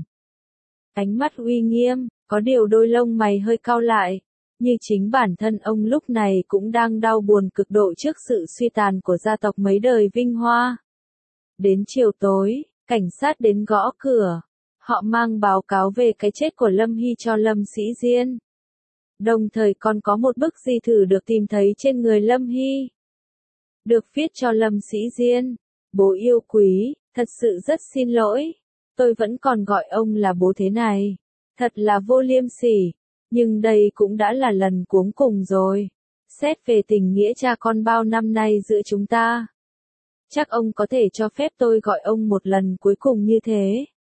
Ánh mắt uy nghiêm, có điều đôi lông mày hơi cau lại, như chính bản thân ông lúc này cũng đang đau buồn cực độ trước sự suy tàn của gia tộc mấy đời vinh hoa. Đến chiều tối, cảnh sát đến gõ cửa. Họ mang báo cáo về cái chết của Lâm Hy cho Lâm Sĩ Diên. Đồng thời còn có một bức di thử được tìm thấy trên người Lâm Hy. Được viết cho Lâm Sĩ Diên. Bố yêu quý, thật sự rất xin lỗi. Tôi vẫn còn gọi ông là bố thế này. Thật là vô liêm sỉ. Nhưng đây cũng đã là lần cuối cùng rồi. Xét về tình nghĩa cha con bao năm nay giữa chúng ta, chắc ông có thể cho phép tôi gọi ông một lần cuối cùng như thế.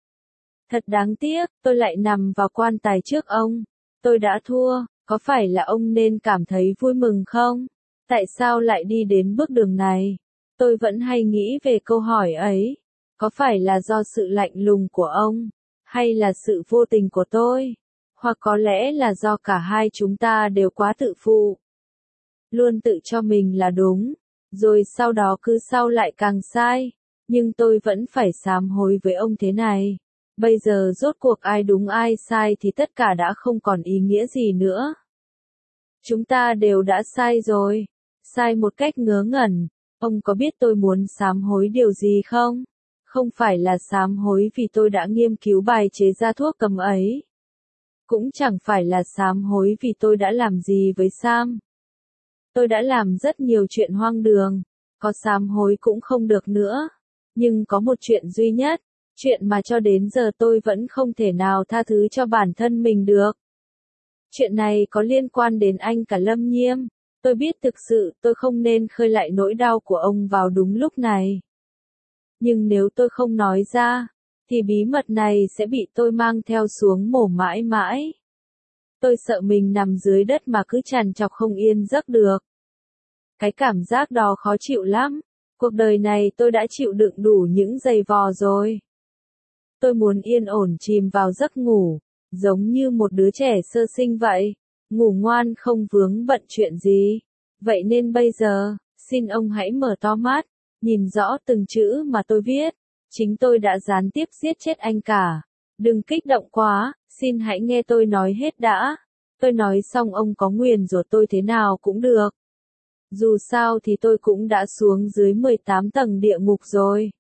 Thật đáng tiếc, tôi lại nằm vào quan tài trước ông. Tôi đã thua, có phải là ông nên cảm thấy vui mừng không? Tại sao lại đi đến bước đường này? Tôi vẫn hay nghĩ về câu hỏi ấy. Có phải là do sự lạnh lùng của ông? Hay là sự vô tình của tôi? Hoặc có lẽ là do cả hai chúng ta đều quá tự phụ. Luôn tự cho mình là đúng. Rồi sau đó cứ sau lại càng sai. Nhưng tôi vẫn phải sám hối với ông thế này. Bây giờ rốt cuộc ai đúng ai sai thì tất cả đã không còn ý nghĩa gì nữa. Chúng ta đều đã sai rồi. Sai một cách ngớ ngẩn. Ông có biết tôi muốn sám hối điều gì không? Không phải là sám hối vì tôi đã nghiên cứu bài chế ra thuốc cầm ấy. Cũng chẳng phải là sám hối vì tôi đã làm gì với Sam. Tôi đã làm rất nhiều chuyện hoang đường. Có sám hối cũng không được nữa. Nhưng có một chuyện duy nhất. Chuyện mà cho đến giờ tôi vẫn không thể nào tha thứ cho bản thân mình được. Chuyện này có liên quan đến anh cả Lâm Nhiêm. Tôi biết thực sự tôi không nên khơi lại nỗi đau của ông vào đúng lúc này. Nhưng nếu tôi không nói ra, thì bí mật này sẽ bị tôi mang theo xuống mổ mãi mãi. Tôi sợ mình nằm dưới đất mà cứ trằn trọc không yên giấc được. Cái cảm giác đó khó chịu lắm. Cuộc đời này tôi đã chịu đựng đủ những giày vò rồi. Tôi muốn yên ổn chìm vào giấc ngủ, giống như một đứa trẻ sơ sinh vậy, ngủ ngoan không vướng bận chuyện gì. Vậy nên bây giờ, xin ông hãy mở to mắt, nhìn rõ từng chữ mà tôi viết. Chính tôi đã gián tiếp giết chết anh cả. Đừng kích động quá, xin hãy nghe tôi nói hết đã. Tôi nói xong ông có nguyền rủa tôi thế nào cũng được. Dù sao thì tôi cũng đã xuống dưới 18 tầng địa ngục rồi.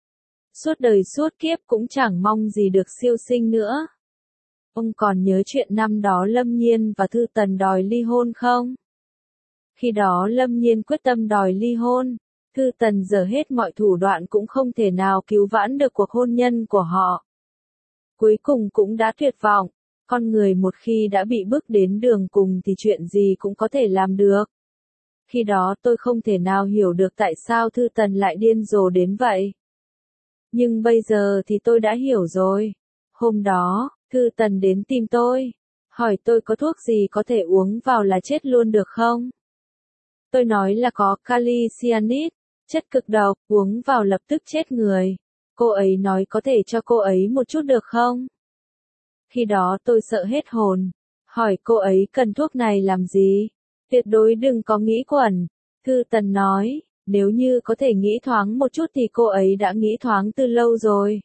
Suốt đời suốt kiếp cũng chẳng mong gì được siêu sinh nữa. Ông còn nhớ chuyện năm đó Lâm Nhiên và Thư Tần đòi ly hôn không? Khi đó Lâm Nhiên quyết tâm đòi ly hôn. Thư Tần giở hết mọi thủ đoạn cũng không thể nào cứu vãn được cuộc hôn nhân của họ. Cuối cùng cũng đã tuyệt vọng. Con người một khi đã bị bước đến đường cùng thì chuyện gì cũng có thể làm được. Khi đó tôi không thể nào hiểu được tại sao Thư Tần lại điên rồ đến vậy. Nhưng bây giờ thì tôi đã hiểu rồi. Hôm đó, Thư Tần đến tìm tôi. Hỏi tôi có thuốc gì có thể uống vào là chết luôn được không? Tôi nói là có kali cyanide, chất cực độc, uống vào lập tức chết người. Cô ấy nói có thể cho cô ấy một chút được không? Khi đó tôi sợ hết hồn. Hỏi cô ấy cần thuốc này làm gì? Tuyệt đối đừng có nghĩ quẩn. Thư Tần nói, nếu như có thể nghĩ thoáng một chút thì cô ấy đã nghĩ thoáng từ lâu rồi.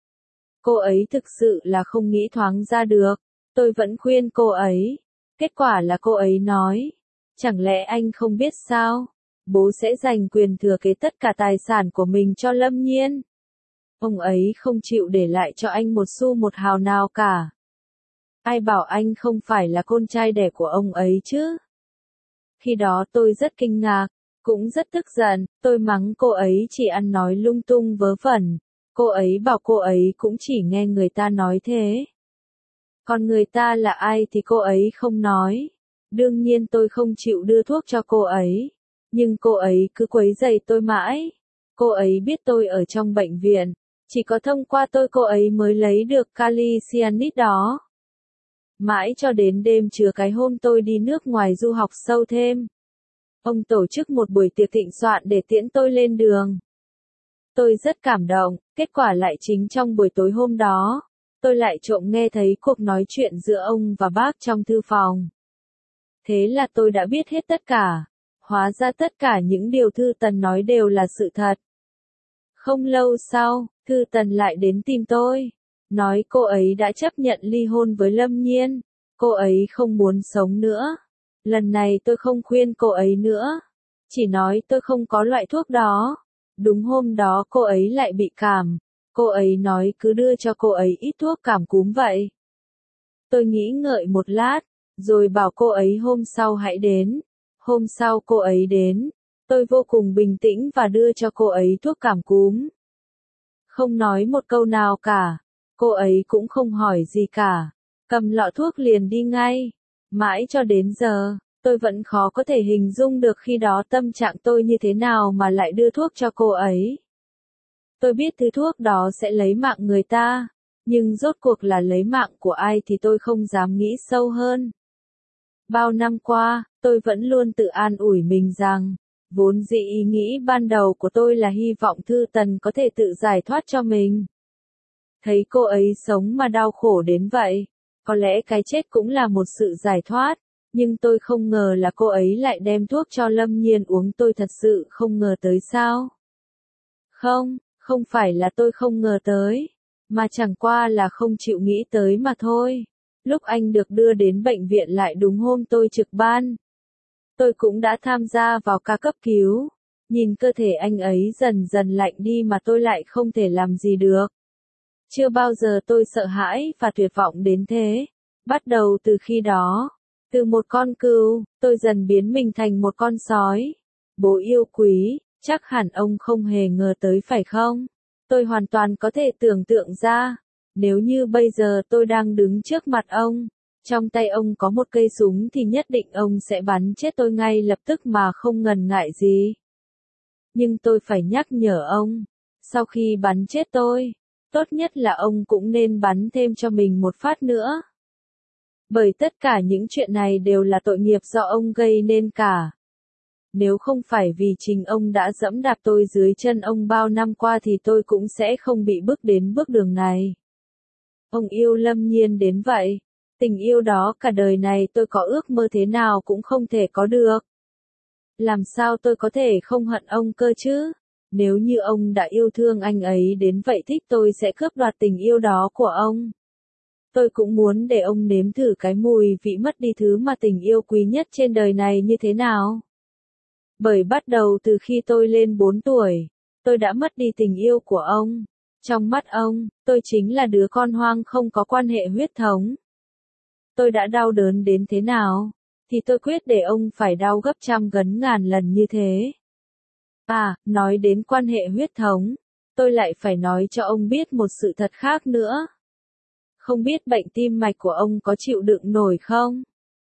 Cô ấy thực sự là không nghĩ thoáng ra được. Tôi vẫn khuyên cô ấy. Kết quả là cô ấy nói, chẳng lẽ anh không biết sao? Bố sẽ giành quyền thừa kế tất cả tài sản của mình cho Lâm Nhiên. Ông ấy không chịu để lại cho anh một xu một hào nào cả. Ai bảo anh không phải là con trai đẻ của ông ấy chứ? Khi đó tôi rất kinh ngạc, cũng rất tức giận, tôi mắng cô ấy chỉ ăn nói lung tung vớ vẩn. Cô ấy bảo cô ấy cũng chỉ nghe người ta nói thế. Còn người ta là ai thì cô ấy không nói. Đương nhiên tôi không chịu đưa thuốc cho cô ấy. Nhưng cô ấy cứ quấy rầy tôi mãi. Cô ấy biết tôi ở trong bệnh viện. Chỉ có thông qua tôi cô ấy mới lấy được kali cyanide đó. Mãi cho đến đêm trưa cái hôm tôi đi nước ngoài du học sâu thêm. Ông tổ chức một buổi tiệc thịnh soạn để tiễn tôi lên đường. Tôi rất cảm động, kết quả lại chính trong buổi tối hôm đó, tôi lại trộm nghe thấy cuộc nói chuyện giữa ông và bác trong thư phòng. Thế là tôi đã biết hết tất cả. Hóa ra tất cả những điều Thư Tần nói đều là sự thật. Không lâu sau, Thư Tần lại đến tìm tôi. Nói cô ấy đã chấp nhận ly hôn với Lâm Nhiên. Cô ấy không muốn sống nữa. Lần này tôi không khuyên cô ấy nữa. Chỉ nói tôi không có loại thuốc đó. Đúng hôm đó cô ấy lại bị cảm. Cô ấy nói cứ đưa cho cô ấy ít thuốc cảm cúm vậy. Tôi nghĩ ngợi một lát, rồi bảo cô ấy hôm sau hãy đến. Hôm sau cô ấy đến. Tôi vô cùng bình tĩnh và đưa cho cô ấy thuốc cảm cúm. Không nói một câu nào cả. Cô ấy cũng không hỏi gì cả. Cầm lọ thuốc liền đi ngay. Mãi cho đến giờ, tôi vẫn khó có thể hình dung được khi đó tâm trạng tôi như thế nào mà lại đưa thuốc cho cô ấy. Tôi biết thứ thuốc đó sẽ lấy mạng người ta, nhưng rốt cuộc là lấy mạng của ai thì tôi không dám nghĩ sâu hơn. Bao năm qua, tôi vẫn luôn tự an ủi mình rằng, vốn dĩ ý nghĩ ban đầu của tôi là hy vọng Thư Tần có thể tự giải thoát cho mình. Thấy cô ấy sống mà đau khổ đến vậy, có lẽ cái chết cũng là một sự giải thoát, nhưng tôi không ngờ là cô ấy lại đem thuốc cho Lâm Nhiên uống, tôi thật sự không ngờ tới sao. Không phải là tôi không ngờ tới, mà chẳng qua là không chịu nghĩ tới mà thôi. Lúc anh được đưa đến bệnh viện lại đúng hôm tôi trực ban. Tôi cũng đã tham gia vào ca cấp cứu. Nhìn cơ thể anh ấy dần dần lạnh đi mà tôi lại không thể làm gì được. Chưa bao giờ tôi sợ hãi và tuyệt vọng đến thế. Bắt đầu từ khi đó, từ một con cừu, tôi dần biến mình thành một con sói. Bố yêu quý, chắc hẳn ông không hề ngờ tới phải không? Tôi hoàn toàn có thể tưởng tượng ra, nếu như bây giờ tôi đang đứng trước mặt ông, trong tay ông có một cây súng thì nhất định ông sẽ bắn chết tôi ngay lập tức mà không ngần ngại gì. Nhưng tôi phải nhắc nhở ông, sau khi bắn chết tôi, tốt nhất là ông cũng nên bắn thêm cho mình một phát nữa. Bởi tất cả những chuyện này đều là tội nghiệp do ông gây nên cả. Nếu không phải vì chính ông đã dẫm đạp tôi dưới chân ông bao năm qua thì tôi cũng sẽ không bị bước đến bước đường này. Ông yêu Lâm Nhiên đến vậy. Tình yêu đó cả đời này tôi có ước mơ thế nào cũng không thể có được. Làm sao tôi có thể không hận ông cơ chứ? Nếu như ông đã yêu thương anh ấy đến vậy thích tôi sẽ cướp đoạt tình yêu đó của ông. Tôi cũng muốn để ông nếm thử cái mùi vị mất đi thứ mà tình yêu quý nhất trên đời này như thế nào. Bởi bắt đầu từ khi tôi lên 4 tuổi, tôi đã mất đi tình yêu của ông. Trong mắt ông, tôi chính là đứa con hoang không có quan hệ huyết thống. Tôi đã đau đớn đến thế nào? thì tôi quyết để ông phải đau gấp trăm ngàn lần như thế. À, nói đến quan hệ huyết thống, tôi lại phải nói cho ông biết một sự thật khác nữa. Không biết bệnh tim mạch của ông có chịu đựng nổi không?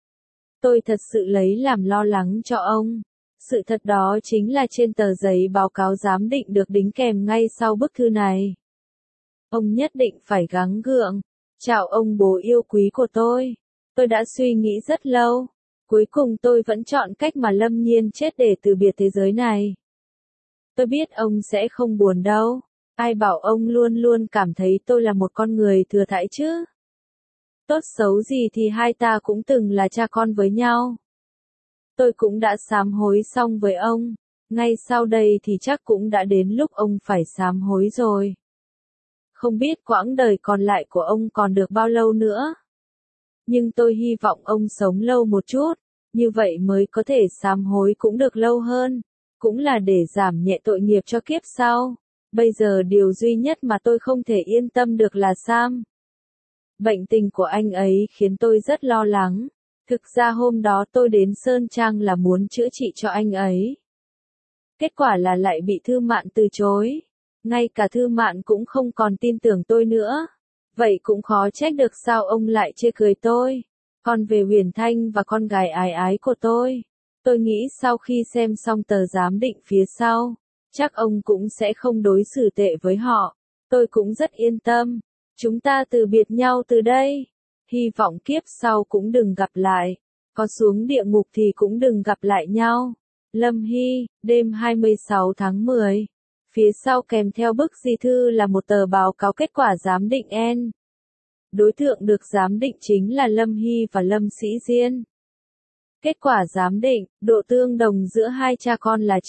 Tôi thật sự lấy làm lo lắng cho ông. Sự thật đó chính là trên tờ giấy báo cáo giám định được đính kèm ngay sau bức thư này. Ông nhất định phải gắng gượng. Chào ông bố yêu quý của tôi. Tôi đã suy nghĩ rất lâu. Cuối cùng tôi vẫn chọn cách mà Lâm Nhiên chết để từ biệt thế giới này. Tôi biết ông sẽ không buồn đâu. Ai bảo ông luôn luôn cảm thấy tôi là một con người thừa thãi chứ? Tốt xấu gì thì hai ta cũng từng là cha con với nhau. Tôi cũng đã sám hối xong với ông. Ngay sau đây thì chắc cũng đã đến lúc ông phải sám hối rồi. Không biết quãng đời còn lại của ông còn được bao lâu nữa. Nhưng tôi hy vọng ông sống lâu một chút. Như vậy mới có thể sám hối cũng được lâu hơn. Cũng là để giảm nhẹ tội nghiệp cho kiếp sau. Bây giờ điều duy nhất mà tôi không thể yên tâm được là Sam. Bệnh tình của anh ấy khiến tôi rất lo lắng. Thực ra hôm đó tôi đến Sơn Trang là muốn chữa trị cho anh ấy. Kết quả là lại bị Thư Mạn từ chối. Ngay cả Thư Mạn cũng không còn tin tưởng tôi nữa. Vậy cũng khó trách được sao ông lại chê cười tôi. Còn về Huyền Thanh và con gái ái ái của tôi nghĩ sau khi xem xong tờ giám định phía sau, chắc ông cũng sẽ không đối xử tệ với họ. Tôi cũng rất yên tâm. Chúng ta từ biệt nhau từ đây. Hy vọng kiếp sau cũng đừng gặp lại. Có xuống địa ngục thì cũng đừng gặp lại nhau. Lâm Hy, đêm 26 tháng 10. Phía sau kèm theo bức di thư là một tờ báo cáo kết quả giám định N. Đối tượng được giám định chính là Lâm Hy và Lâm Sĩ Diên. Kết quả giám định, độ tương đồng giữa hai cha con là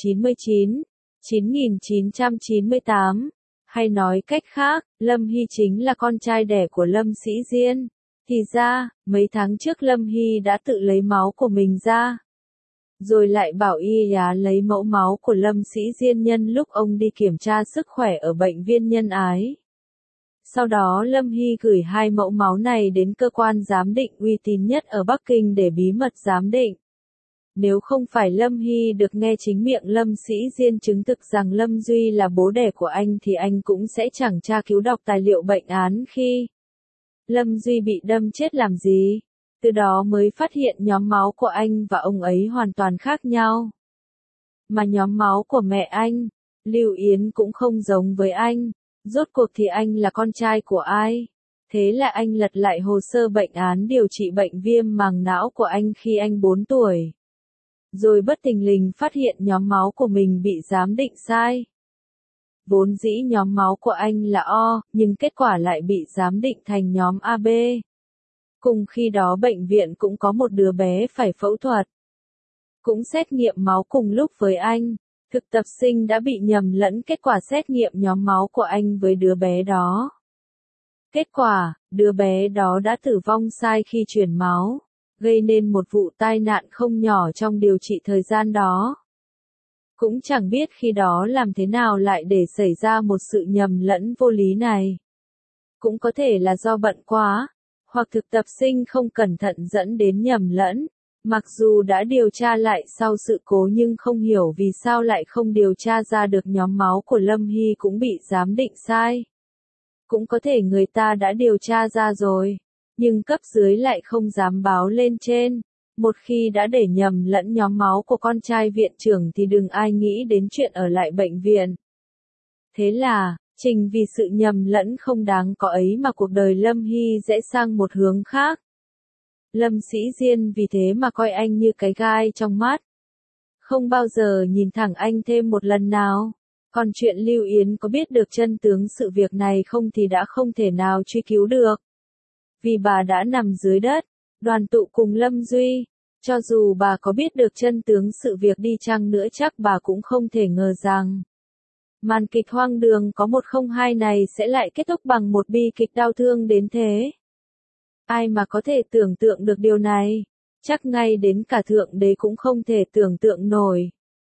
99,9998. Hay nói cách khác, Lâm Hy chính là con trai đẻ của Lâm Sĩ Diên. Thì ra, mấy tháng trước Lâm Hy đã tự lấy máu của mình ra. Rồi lại bảo y á lấy mẫu máu của Lâm Sĩ Diên nhân lúc ông đi kiểm tra sức khỏe ở bệnh viện Nhân Ái. Sau đó Lâm Hy gửi hai mẫu máu này đến cơ quan giám định uy tín nhất ở Bắc Kinh để bí mật giám định. Nếu không phải Lâm Hy được nghe chính miệng Lâm Sĩ Diên chứng thực rằng Lâm Duy là bố đẻ của anh thì anh cũng sẽ chẳng tra cứu đọc tài liệu bệnh án khi Lâm Duy bị đâm chết làm gì. Từ đó mới phát hiện nhóm máu của anh và ông ấy hoàn toàn khác nhau. Mà nhóm máu của mẹ anh, Lưu Yến cũng không giống với anh. Rốt cuộc thì anh là con trai của ai? Thế là anh lật lại hồ sơ bệnh án điều trị bệnh viêm màng não của anh khi anh 4 tuổi. Rồi bất thình lình phát hiện nhóm máu của mình bị giám định sai. Vốn dĩ nhóm máu của anh là O, nhưng kết quả lại bị giám định thành nhóm AB. Cùng khi đó bệnh viện cũng có một đứa bé phải phẫu thuật. Cũng xét nghiệm máu cùng lúc với anh. Thực tập sinh đã bị nhầm lẫn kết quả xét nghiệm nhóm máu của anh với đứa bé đó. Kết quả, đứa bé đó đã tử vong sai khi chuyển máu, gây nên một vụ tai nạn không nhỏ trong điều trị thời gian đó. Cũng chẳng biết khi đó làm thế nào lại để xảy ra một sự nhầm lẫn vô lý này. Cũng có thể là do bận quá, hoặc thực tập sinh không cẩn thận dẫn đến nhầm lẫn. Mặc dù đã điều tra lại sau sự cố nhưng không hiểu vì sao lại không điều tra ra được nhóm máu của Lâm Hy cũng bị giám định sai. Cũng có thể người ta đã điều tra ra rồi, nhưng cấp dưới lại không dám báo lên trên. Một khi đã để nhầm lẫn nhóm máu của con trai viện trưởng thì đừng ai nghĩ đến chuyện ở lại bệnh viện. Thế là, chính vì sự nhầm lẫn không đáng có ấy mà cuộc đời Lâm Hy rẽ sang một hướng khác. Lâm Sĩ Diên vì thế mà coi anh như cái gai trong mắt. Không bao giờ nhìn thẳng anh thêm một lần nào. Còn chuyện Lưu Yến có biết được chân tướng sự việc này không thì đã không thể nào truy cứu được. Vì bà đã nằm dưới đất, đoàn tụ cùng Lâm Duy. Cho dù bà có biết được chân tướng sự việc đi chăng nữa chắc bà cũng không thể ngờ rằng màn kịch hoang đường có 102 này sẽ lại kết thúc bằng một bi kịch đau thương đến thế. Ai mà có thể tưởng tượng được điều này? Chắc ngay đến cả Thượng Đế cũng không thể tưởng tượng nổi.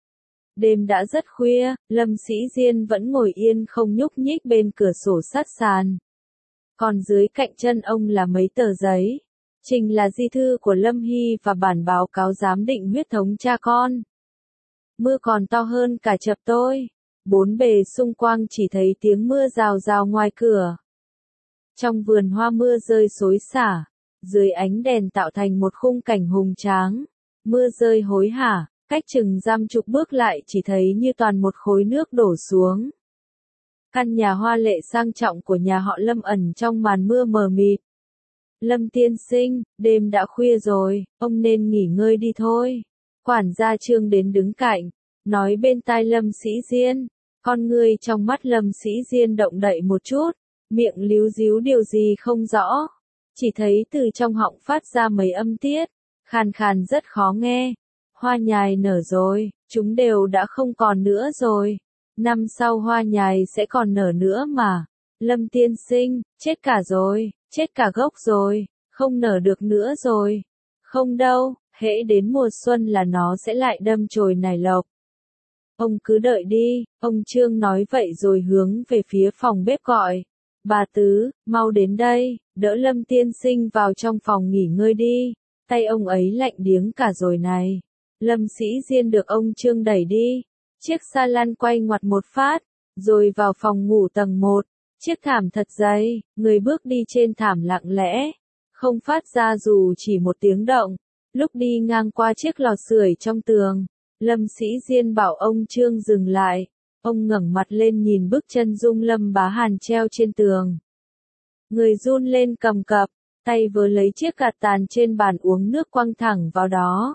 Đêm đã rất khuya, Lâm Sĩ Diên vẫn ngồi yên không nhúc nhích bên cửa sổ sát sàn. Còn dưới cạnh chân ông là mấy tờ giấy. Trình là di thư của Lâm Hy và bản báo cáo giám định huyết thống cha con. Mưa còn to hơn cả chập tôi. Bốn bề xung quanh chỉ thấy tiếng mưa rào rào ngoài cửa. Trong vườn hoa mưa rơi xối xả, dưới ánh đèn tạo thành một khung cảnh hùng tráng. Mưa rơi hối hả, cách chừng dăm chục bước lại chỉ thấy như toàn một khối nước đổ xuống. Căn nhà hoa lệ sang trọng của nhà họ Lâm ẩn trong màn mưa mờ mịt. Lâm tiên sinh, đêm đã khuya rồi, ông nên nghỉ ngơi đi thôi. Quản gia Trương đến đứng cạnh, nói bên tai Lâm Sĩ Diên. Con ngươi trong mắt Lâm Sĩ Diên động đậy một chút, miệng líu díu điều gì không rõ. Chỉ thấy từ trong họng phát ra mấy âm tiết, khàn khàn rất khó nghe. Hoa nhài nở rồi, chúng đều đã không còn nữa rồi. Năm sau hoa nhài sẽ còn nở nữa mà. Lâm tiên sinh, chết cả rồi, chết cả gốc rồi, không nở được nữa rồi. Không đâu, hễ đến mùa xuân là nó sẽ lại đâm chồi nảy lộc. Ông cứ đợi đi, ông Trương nói vậy rồi hướng về phía phòng bếp gọi. Bà Tứ, mau đến đây, đỡ Lâm tiên sinh vào trong phòng nghỉ ngơi đi. Tay ông ấy lạnh điếng cả rồi này. Lâm Sĩ Diên được ông Trương đẩy đi. Chiếc xa lăn quay ngoặt một phát, rồi vào phòng ngủ tầng 1. Chiếc thảm thật dày, người bước đi trên thảm lặng lẽ, không phát ra dù chỉ một tiếng động. Lúc đi ngang qua chiếc lò sưởi trong tường, Lâm Sĩ Diên bảo ông Trương dừng lại. Ông ngẩng mặt lên nhìn bức chân dung Lâm Bá Hàn treo trên tường. Người run lên cầm cập, tay vớ lấy chiếc gạt tàn trên bàn uống nước quăng thẳng vào đó.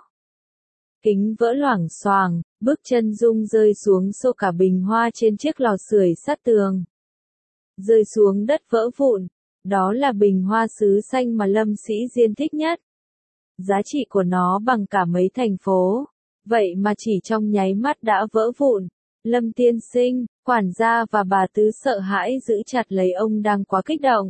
Kính vỡ loảng xoảng, bức chân dung rơi xuống xô cả bình hoa trên chiếc lò sưởi sát tường. Rơi xuống đất vỡ vụn, đó là bình hoa sứ xanh mà Lâm Sĩ Diên thích nhất. Giá trị của nó bằng cả mấy thành phố, vậy mà chỉ trong nháy mắt đã vỡ vụn. Lâm tiên sinh, quản gia và bà Tứ sợ hãi giữ chặt lấy ông đang quá kích động.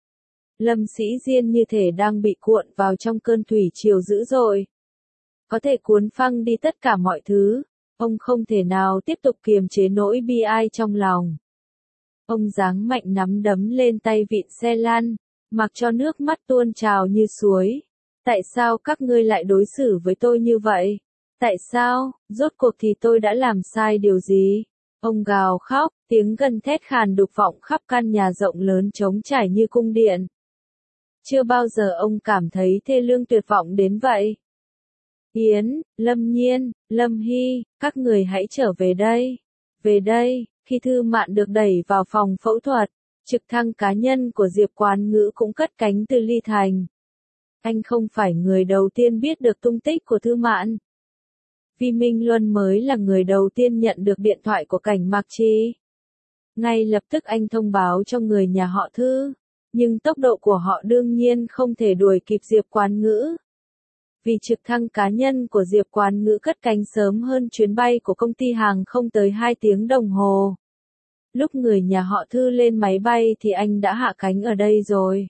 Lâm Sĩ Diên như thể đang bị cuộn vào trong cơn thủy triều dữ dội. Có thể cuốn phăng đi tất cả mọi thứ, ông không thể nào tiếp tục kiềm chế nỗi bi ai trong lòng. Ông giáng mạnh nắm đấm lên tay vịn xe lăn, mặc cho nước mắt tuôn trào như suối. Tại sao các ngươi lại đối xử với tôi như vậy? Tại sao, rốt cuộc thì tôi đã làm sai điều gì? Ông gào khóc, tiếng gân thét khàn đục vọng khắp căn nhà rộng lớn trống trải như cung điện. Chưa bao giờ ông cảm thấy thê lương tuyệt vọng đến vậy. Yến, Lâm Nhiên, Lâm Hy, các người hãy trở về đây. Về đây, khi Thư Mạn được đẩy vào phòng phẫu thuật, trực thăng cá nhân của Diệp Quán Ngữ cũng cất cánh từ Ly Thành. Anh không phải người đầu tiên biết được tung tích của Thư Mạn. Vi Minh Luân mới là người đầu tiên nhận được điện thoại của Cảnh Mạc Trì. Ngay lập tức anh thông báo cho người nhà họ Thư, nhưng tốc độ của họ đương nhiên không thể đuổi kịp Diệp Quán Ngữ. Vì trực thăng cá nhân của Diệp Quán Ngữ cất cánh sớm hơn chuyến bay của công ty hàng không tới 2 tiếng đồng hồ. Lúc người nhà họ Thư lên máy bay thì anh đã hạ cánh ở đây rồi.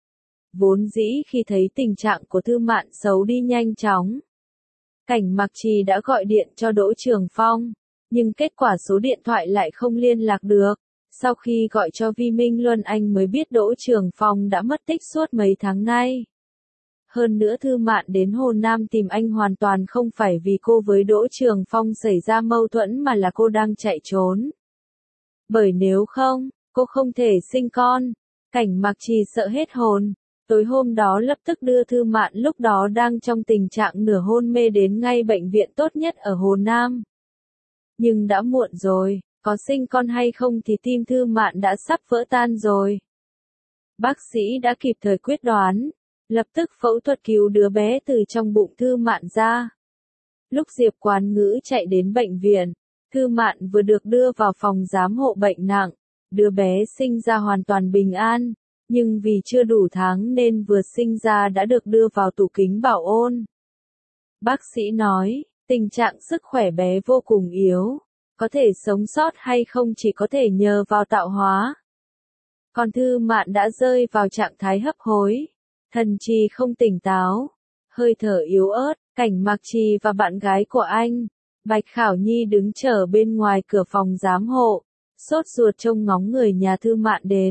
Vốn dĩ khi thấy tình trạng của Thư Mạn xấu đi nhanh chóng, Cảnh Mạc Trì đã gọi điện cho Đỗ Trường Phong, nhưng kết quả số điện thoại lại không liên lạc được. Sau khi gọi cho Vi Minh Luân anh mới biết Đỗ Trường Phong đã mất tích suốt mấy tháng nay. Hơn nữa Thư Mạn đến Hồ Nam tìm anh hoàn toàn không phải vì cô với Đỗ Trường Phong xảy ra mâu thuẫn mà là cô đang chạy trốn. Bởi nếu không, cô không thể sinh con. Cảnh Mạc Trì sợ hết hồn. Tối hôm đó lập tức đưa Thư Mạn lúc đó đang trong tình trạng nửa hôn mê đến ngay bệnh viện tốt nhất ở Hồ Nam. Nhưng đã muộn rồi, có sinh con hay không thì tim Thư Mạn đã sắp vỡ tan rồi. Bác sĩ đã kịp thời quyết đoán, lập tức phẫu thuật cứu đứa bé từ trong bụng Thư Mạn ra. Lúc Diệp Quán Ngữ chạy đến bệnh viện, Thư Mạn vừa được đưa vào phòng giám hộ bệnh nặng. Đứa bé sinh ra hoàn toàn bình an, nhưng vì chưa đủ tháng nên vừa sinh ra đã được đưa vào tủ kính bảo ôn. Bác sĩ nói, tình trạng sức khỏe bé vô cùng yếu, có thể sống sót hay không chỉ có thể nhờ vào tạo hóa. Còn Thư Mạn đã rơi vào trạng thái hấp hối, thần trí không tỉnh táo, hơi thở yếu ớt. Cảnh Mạc Trì và bạn gái của anh, Bạch Khảo Nhi đứng chờ bên ngoài cửa phòng giám hộ, sốt ruột trông ngóng người nhà Thư Mạn đến.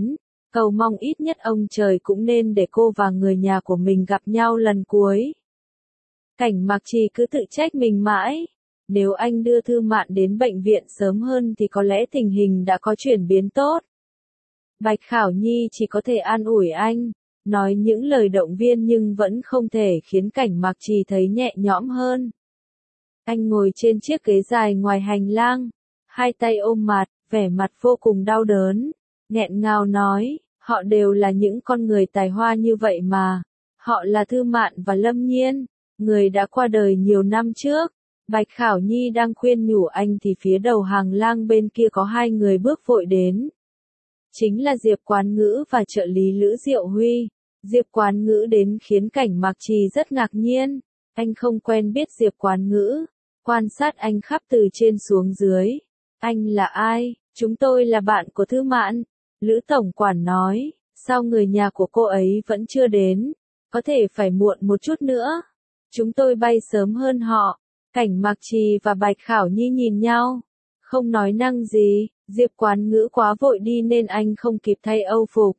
Cầu mong ít nhất ông trời cũng nên để cô và người nhà của mình gặp nhau lần cuối. Cảnh Mạc Trì cứ tự trách mình mãi. Nếu anh đưa Thư Mạn đến bệnh viện sớm hơn thì có lẽ tình hình đã có chuyển biến tốt. Bạch Khảo Nhi chỉ có thể an ủi anh, nói những lời động viên nhưng vẫn không thể khiến Cảnh Mạc Trì thấy nhẹ nhõm hơn. Anh ngồi trên chiếc ghế dài ngoài hành lang, hai tay ôm mặt, vẻ mặt vô cùng đau đớn, nghẹn ngào nói, họ đều là những con người tài hoa như vậy mà. Họ là Thư Mạn và Lâm Nhiên, người đã qua đời nhiều năm trước. Bạch Khảo Nhi đang khuyên nhủ anh thì phía đầu hàng lang bên kia có hai người bước vội đến. Chính là Diệp Quán Ngữ và trợ lý Lữ Diệu Huy. Diệp Quán Ngữ đến khiến Cảnh Mạc Trì rất ngạc nhiên. Anh không quen biết Diệp Quán Ngữ. Quan sát anh khắp từ trên xuống dưới. Anh là ai? Chúng tôi là bạn của Thư Mạn. Lữ Tổng Quản nói, sao người nhà của cô ấy vẫn chưa đến? Có thể phải muộn một chút nữa. Chúng tôi bay sớm hơn họ. Cảnh Mạc Trì và Bạch Khảo Nhi nhìn nhau. Không nói năng gì, Diệp Quán Ngữ quá vội đi nên anh không kịp thay âu phục.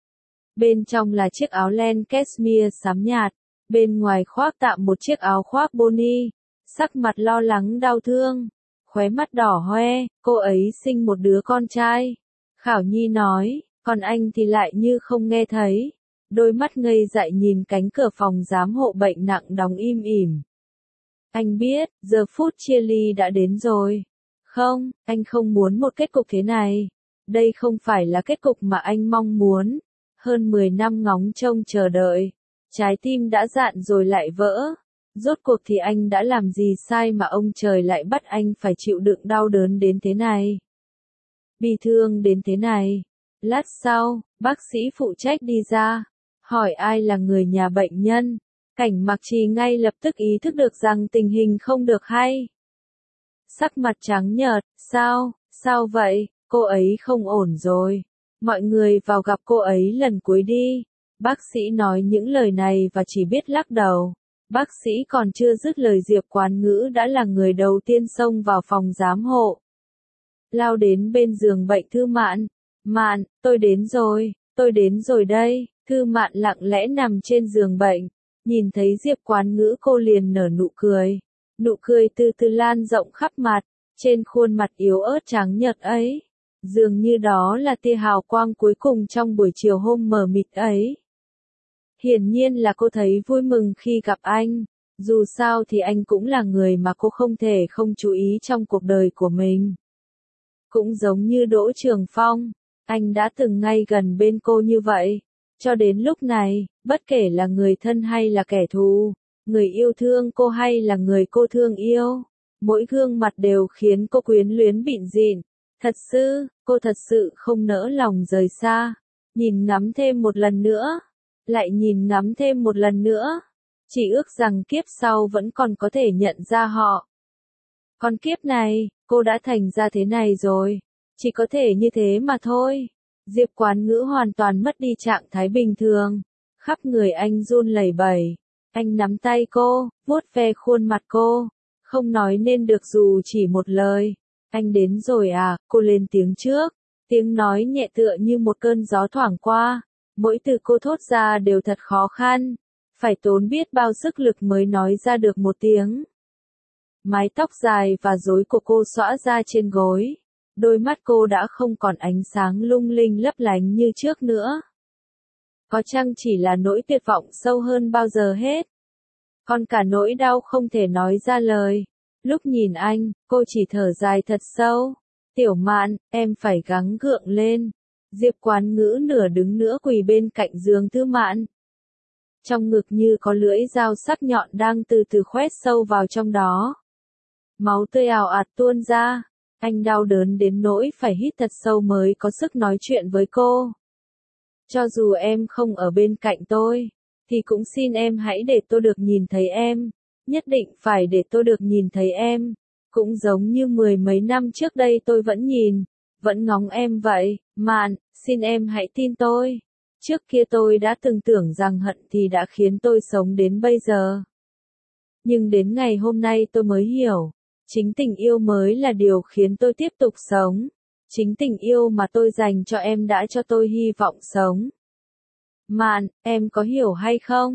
Bên trong là chiếc áo len cashmere xám nhạt, bên ngoài khoác tạm một chiếc áo khoác boni, sắc mặt lo lắng đau thương, khóe mắt đỏ hoe, cô ấy sinh một đứa con trai. Khảo Nhi nói, còn anh thì lại như không nghe thấy, đôi mắt ngây dại nhìn cánh cửa phòng giám hộ bệnh nặng đóng im ỉm. Anh biết, giờ phút chia ly đã đến rồi. Không, anh không muốn một kết cục thế này. Đây không phải là kết cục mà anh mong muốn. Hơn 10 năm ngóng trông chờ đợi. Trái tim đã dạn rồi lại vỡ. Rốt cuộc thì anh đã làm gì sai mà ông trời lại bắt anh phải chịu đựng đau đớn đến thế này? Bi thương đến thế này. Lát sau, bác sĩ phụ trách đi ra. Hỏi ai là người nhà bệnh nhân. Cảnh Mạc Trì ngay lập tức ý thức được rằng tình hình không được hay. Sắc mặt trắng nhợt, sao vậy, cô ấy không ổn rồi. Mọi người vào gặp cô ấy lần cuối đi. Bác sĩ nói những lời này và chỉ biết lắc đầu. Bác sĩ còn chưa dứt lời Diệp Quán Ngữ đã là người đầu tiên xông vào phòng giám hộ. Lao đến bên giường bệnh Thư Mạn. Mạn, tôi đến rồi đây. Thư Mạn lặng lẽ nằm trên giường bệnh. Nhìn thấy Diệp Quán Ngữ cô liền nở nụ cười. Nụ cười từ từ lan rộng khắp mặt, trên khuôn mặt yếu ớt trắng nhợt ấy. Dường như đó là tia hào quang cuối cùng trong buổi chiều hôm mờ mịt ấy. Hiển nhiên là cô thấy vui mừng khi gặp anh. Dù sao thì anh cũng là người mà cô không thể không chú ý trong cuộc đời của mình. Cũng giống như Đỗ Trường Phong, anh đã từng ngay gần bên cô như vậy. Cho đến lúc này, bất kể là người thân hay là kẻ thù, người yêu thương cô hay là người cô thương yêu, mỗi gương mặt đều khiến cô quyến luyến bịn dịn. Cô thật sự không nỡ lòng rời xa. Nhìn ngắm thêm một lần nữa, lại nhìn ngắm thêm một lần nữa. Chỉ ước rằng kiếp sau vẫn còn có thể nhận ra họ. Còn kiếp này, cô đã thành ra thế này rồi. Chỉ có thể như thế mà thôi. Diệp Quán Ngữ hoàn toàn mất đi trạng thái bình thường. Khắp người anh run lẩy bẩy. Anh nắm tay cô, vuốt ve khuôn mặt cô. Không nói nên được dù chỉ một lời. Anh đến rồi à, cô lên tiếng trước. Tiếng nói nhẹ tựa như một cơn gió thoảng qua. Mỗi từ cô thốt ra đều thật khó khăn. Phải tốn biết bao sức lực mới nói ra được một tiếng. Mái tóc dài và rối của cô xõa ra trên gối. Đôi mắt cô đã không còn ánh sáng lung linh lấp lánh như trước nữa. Có chăng chỉ là nỗi tuyệt vọng sâu hơn bao giờ hết. Còn cả nỗi đau không thể nói ra lời. Lúc nhìn anh, cô chỉ thở dài thật sâu. Tiểu Mạn, em phải gắng gượng lên. Diệp Quán Ngữ nửa đứng nửa quỳ bên cạnh giường Thư Mạn. Trong ngực như có lưỡi dao sắc nhọn đang từ từ khoét sâu vào trong đó. Máu tươi ào ạt tuôn ra. Anh đau đớn đến nỗi phải hít thật sâu mới có sức nói chuyện với cô. Cho dù em không ở bên cạnh tôi, thì cũng xin em hãy để tôi được nhìn thấy em. Nhất định phải để tôi được nhìn thấy em. Cũng giống như 10 mấy năm trước đây tôi vẫn nhìn, vẫn ngóng em vậy. Mạn, xin em hãy tin tôi. Trước kia tôi đã từng tưởng rằng hận thì đã khiến tôi sống đến bây giờ. Nhưng đến ngày hôm nay tôi mới hiểu. Chính tình yêu mới là điều khiến tôi tiếp tục sống. Chính tình yêu mà tôi dành cho em đã cho tôi hy vọng sống. Mạn, em có hiểu hay không?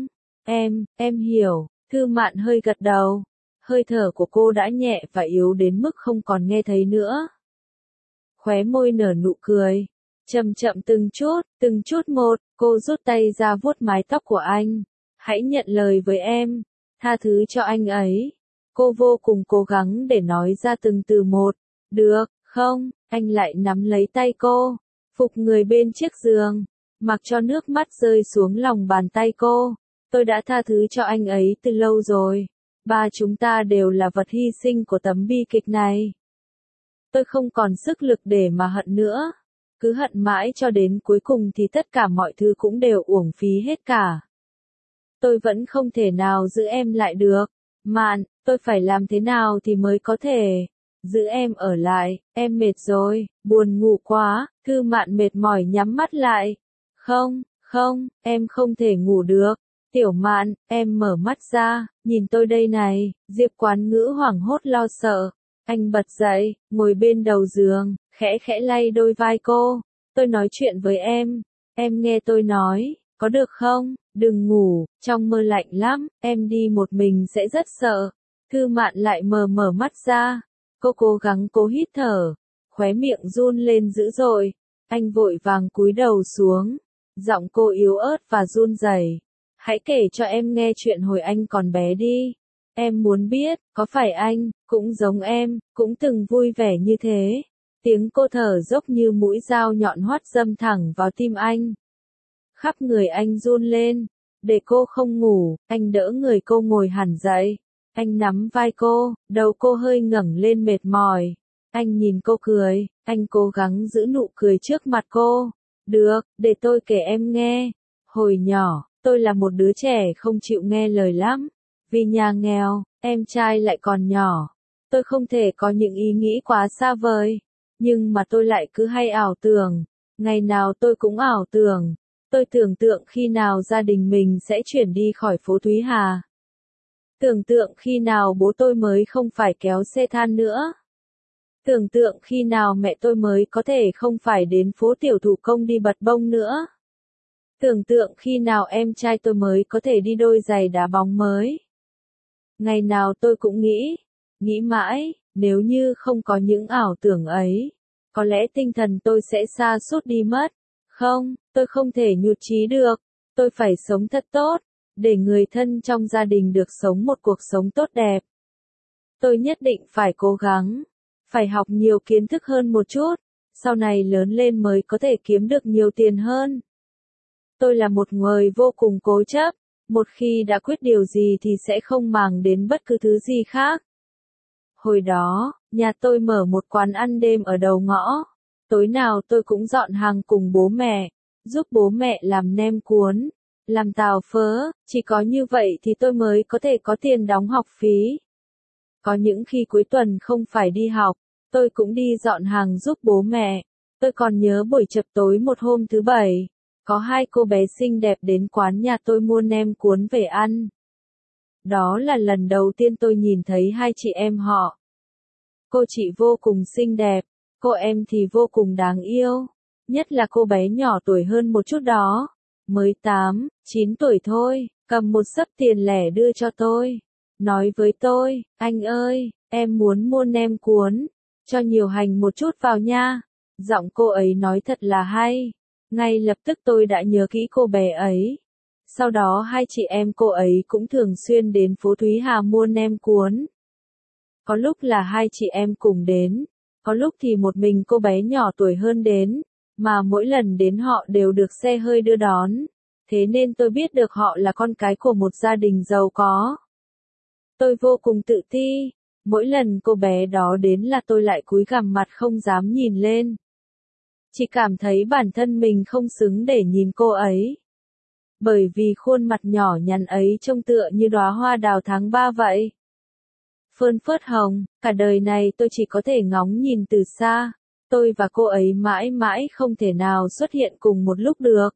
Em hiểu. Thư Mạn hơi gật đầu. Hơi thở của cô đã nhẹ và yếu đến mức không còn nghe thấy nữa. Khóe môi nở nụ cười. Chậm chậm từng chút một, cô rút tay ra vuốt mái tóc của anh. Hãy nhận lời với em, tha thứ cho anh ấy. Cô vô cùng cố gắng để nói ra từng từ một. Được, không, anh lại nắm lấy tay cô, phục người bên chiếc giường, mặc cho nước mắt rơi xuống lòng bàn tay cô. Tôi đã tha thứ cho anh ấy từ lâu rồi. Ba chúng ta đều là vật hy sinh của tấm bi kịch này. Tôi không còn sức lực để mà hận nữa. Cứ hận mãi cho đến cuối cùng thì tất cả mọi thứ cũng đều uổng phí hết cả. Tôi vẫn không thể nào giữ em lại được. Mạn, tôi phải làm thế nào thì mới có thể giữ em ở lại, em mệt rồi, buồn ngủ quá. Thư Mạn mệt mỏi nhắm mắt lại. Không, em không thể ngủ được. Tiểu Mạn, em mở mắt ra, nhìn tôi đây này. Diệp Quán Ngữ hoảng hốt lo sợ. Anh bật dậy, ngồi bên đầu giường, khẽ khẽ lay đôi vai cô. Tôi nói chuyện với em nghe tôi nói, có được không? Đừng ngủ, trong mơ lạnh lắm, em đi một mình sẽ rất sợ. Thư Mạn lại mở mắt ra. Cô cố gắng cố hít thở, khóe miệng run lên dữ dội. Anh vội vàng cúi đầu xuống, giọng cô yếu ớt và run rẩy. Hãy kể cho em nghe chuyện hồi anh còn bé đi. Em muốn biết, có phải anh, cũng giống em, cũng từng vui vẻ như thế. Tiếng cô thở dốc như mũi dao nhọn hoắt đâm thẳng vào tim anh. Khắp người anh run lên. Để cô không ngủ, anh đỡ người cô ngồi hẳn dậy. Anh nắm vai cô, đầu cô hơi ngẩng lên mệt mỏi. Anh nhìn cô cười, anh cố gắng giữ nụ cười trước mặt cô. Được, để tôi kể em nghe. Hồi nhỏ, tôi là một đứa trẻ không chịu nghe lời lắm. Vì nhà nghèo, em trai lại còn nhỏ. Tôi không thể có những ý nghĩ quá xa vời. Nhưng mà tôi lại cứ hay ảo tưởng. Ngày nào tôi cũng ảo tưởng. Tôi tưởng tượng khi nào gia đình mình sẽ chuyển đi khỏi phố Thúy Hà. Tưởng tượng khi nào bố tôi mới không phải kéo xe than nữa. Tưởng tượng khi nào mẹ tôi mới có thể không phải đến phố tiểu thủ công đi bật bông nữa. Tưởng tượng khi nào em trai tôi mới có thể đi đôi giày đá bóng mới. Ngày nào tôi cũng nghĩ mãi, nếu như không có những ảo tưởng ấy, có lẽ tinh thần tôi sẽ sa sút đi mất. Không, tôi không thể nhụt chí được, tôi phải sống thật tốt, để người thân trong gia đình được sống một cuộc sống tốt đẹp. Tôi nhất định phải cố gắng, phải học nhiều kiến thức hơn một chút, sau này lớn lên mới có thể kiếm được nhiều tiền hơn. Tôi là một người vô cùng cố chấp, một khi đã quyết điều gì thì sẽ không màng đến bất cứ thứ gì khác. Hồi đó, nhà tôi mở một quán ăn đêm ở đầu ngõ. Tối nào tôi cũng dọn hàng cùng bố mẹ, giúp bố mẹ làm nem cuốn, làm tàu phớ, chỉ có như vậy thì tôi mới có thể có tiền đóng học phí. Có những khi cuối tuần không phải đi học, tôi cũng đi dọn hàng giúp bố mẹ. Tôi còn nhớ buổi chập tối một hôm thứ Bảy, có hai cô bé xinh đẹp đến quán nhà tôi mua nem cuốn về ăn. Đó là lần đầu tiên tôi nhìn thấy hai chị em họ. Cô chị vô cùng xinh đẹp, cô em thì vô cùng đáng yêu. Nhất là cô bé nhỏ tuổi hơn một chút đó, mới 8, 9 tuổi thôi, cầm một xấp tiền lẻ đưa cho tôi. Nói với tôi, anh ơi, em muốn mua nem cuốn, cho nhiều hành một chút vào nha. Giọng cô ấy nói thật là hay. Ngay lập tức tôi đã nhớ kỹ cô bé ấy. Sau đó hai chị em cô ấy cũng thường xuyên đến phố Thúy Hà mua nem cuốn. Có lúc là hai chị em cùng đến, có lúc thì một mình cô bé nhỏ tuổi hơn đến, mà mỗi lần đến họ đều được xe hơi đưa đón. Thế nên tôi biết được họ là con cái của một gia đình giàu có. Tôi vô cùng tự ti, mỗi lần cô bé đó đến là tôi lại cúi gằm mặt không dám nhìn lên. Chỉ cảm thấy bản thân mình không xứng để nhìn cô ấy. Bởi vì khuôn mặt nhỏ nhắn ấy trông tựa như đóa hoa đào tháng 3 vậy. Phơn phớt hồng, cả đời này tôi chỉ có thể ngóng nhìn từ xa. Tôi và cô ấy mãi mãi không thể nào xuất hiện cùng một lúc được.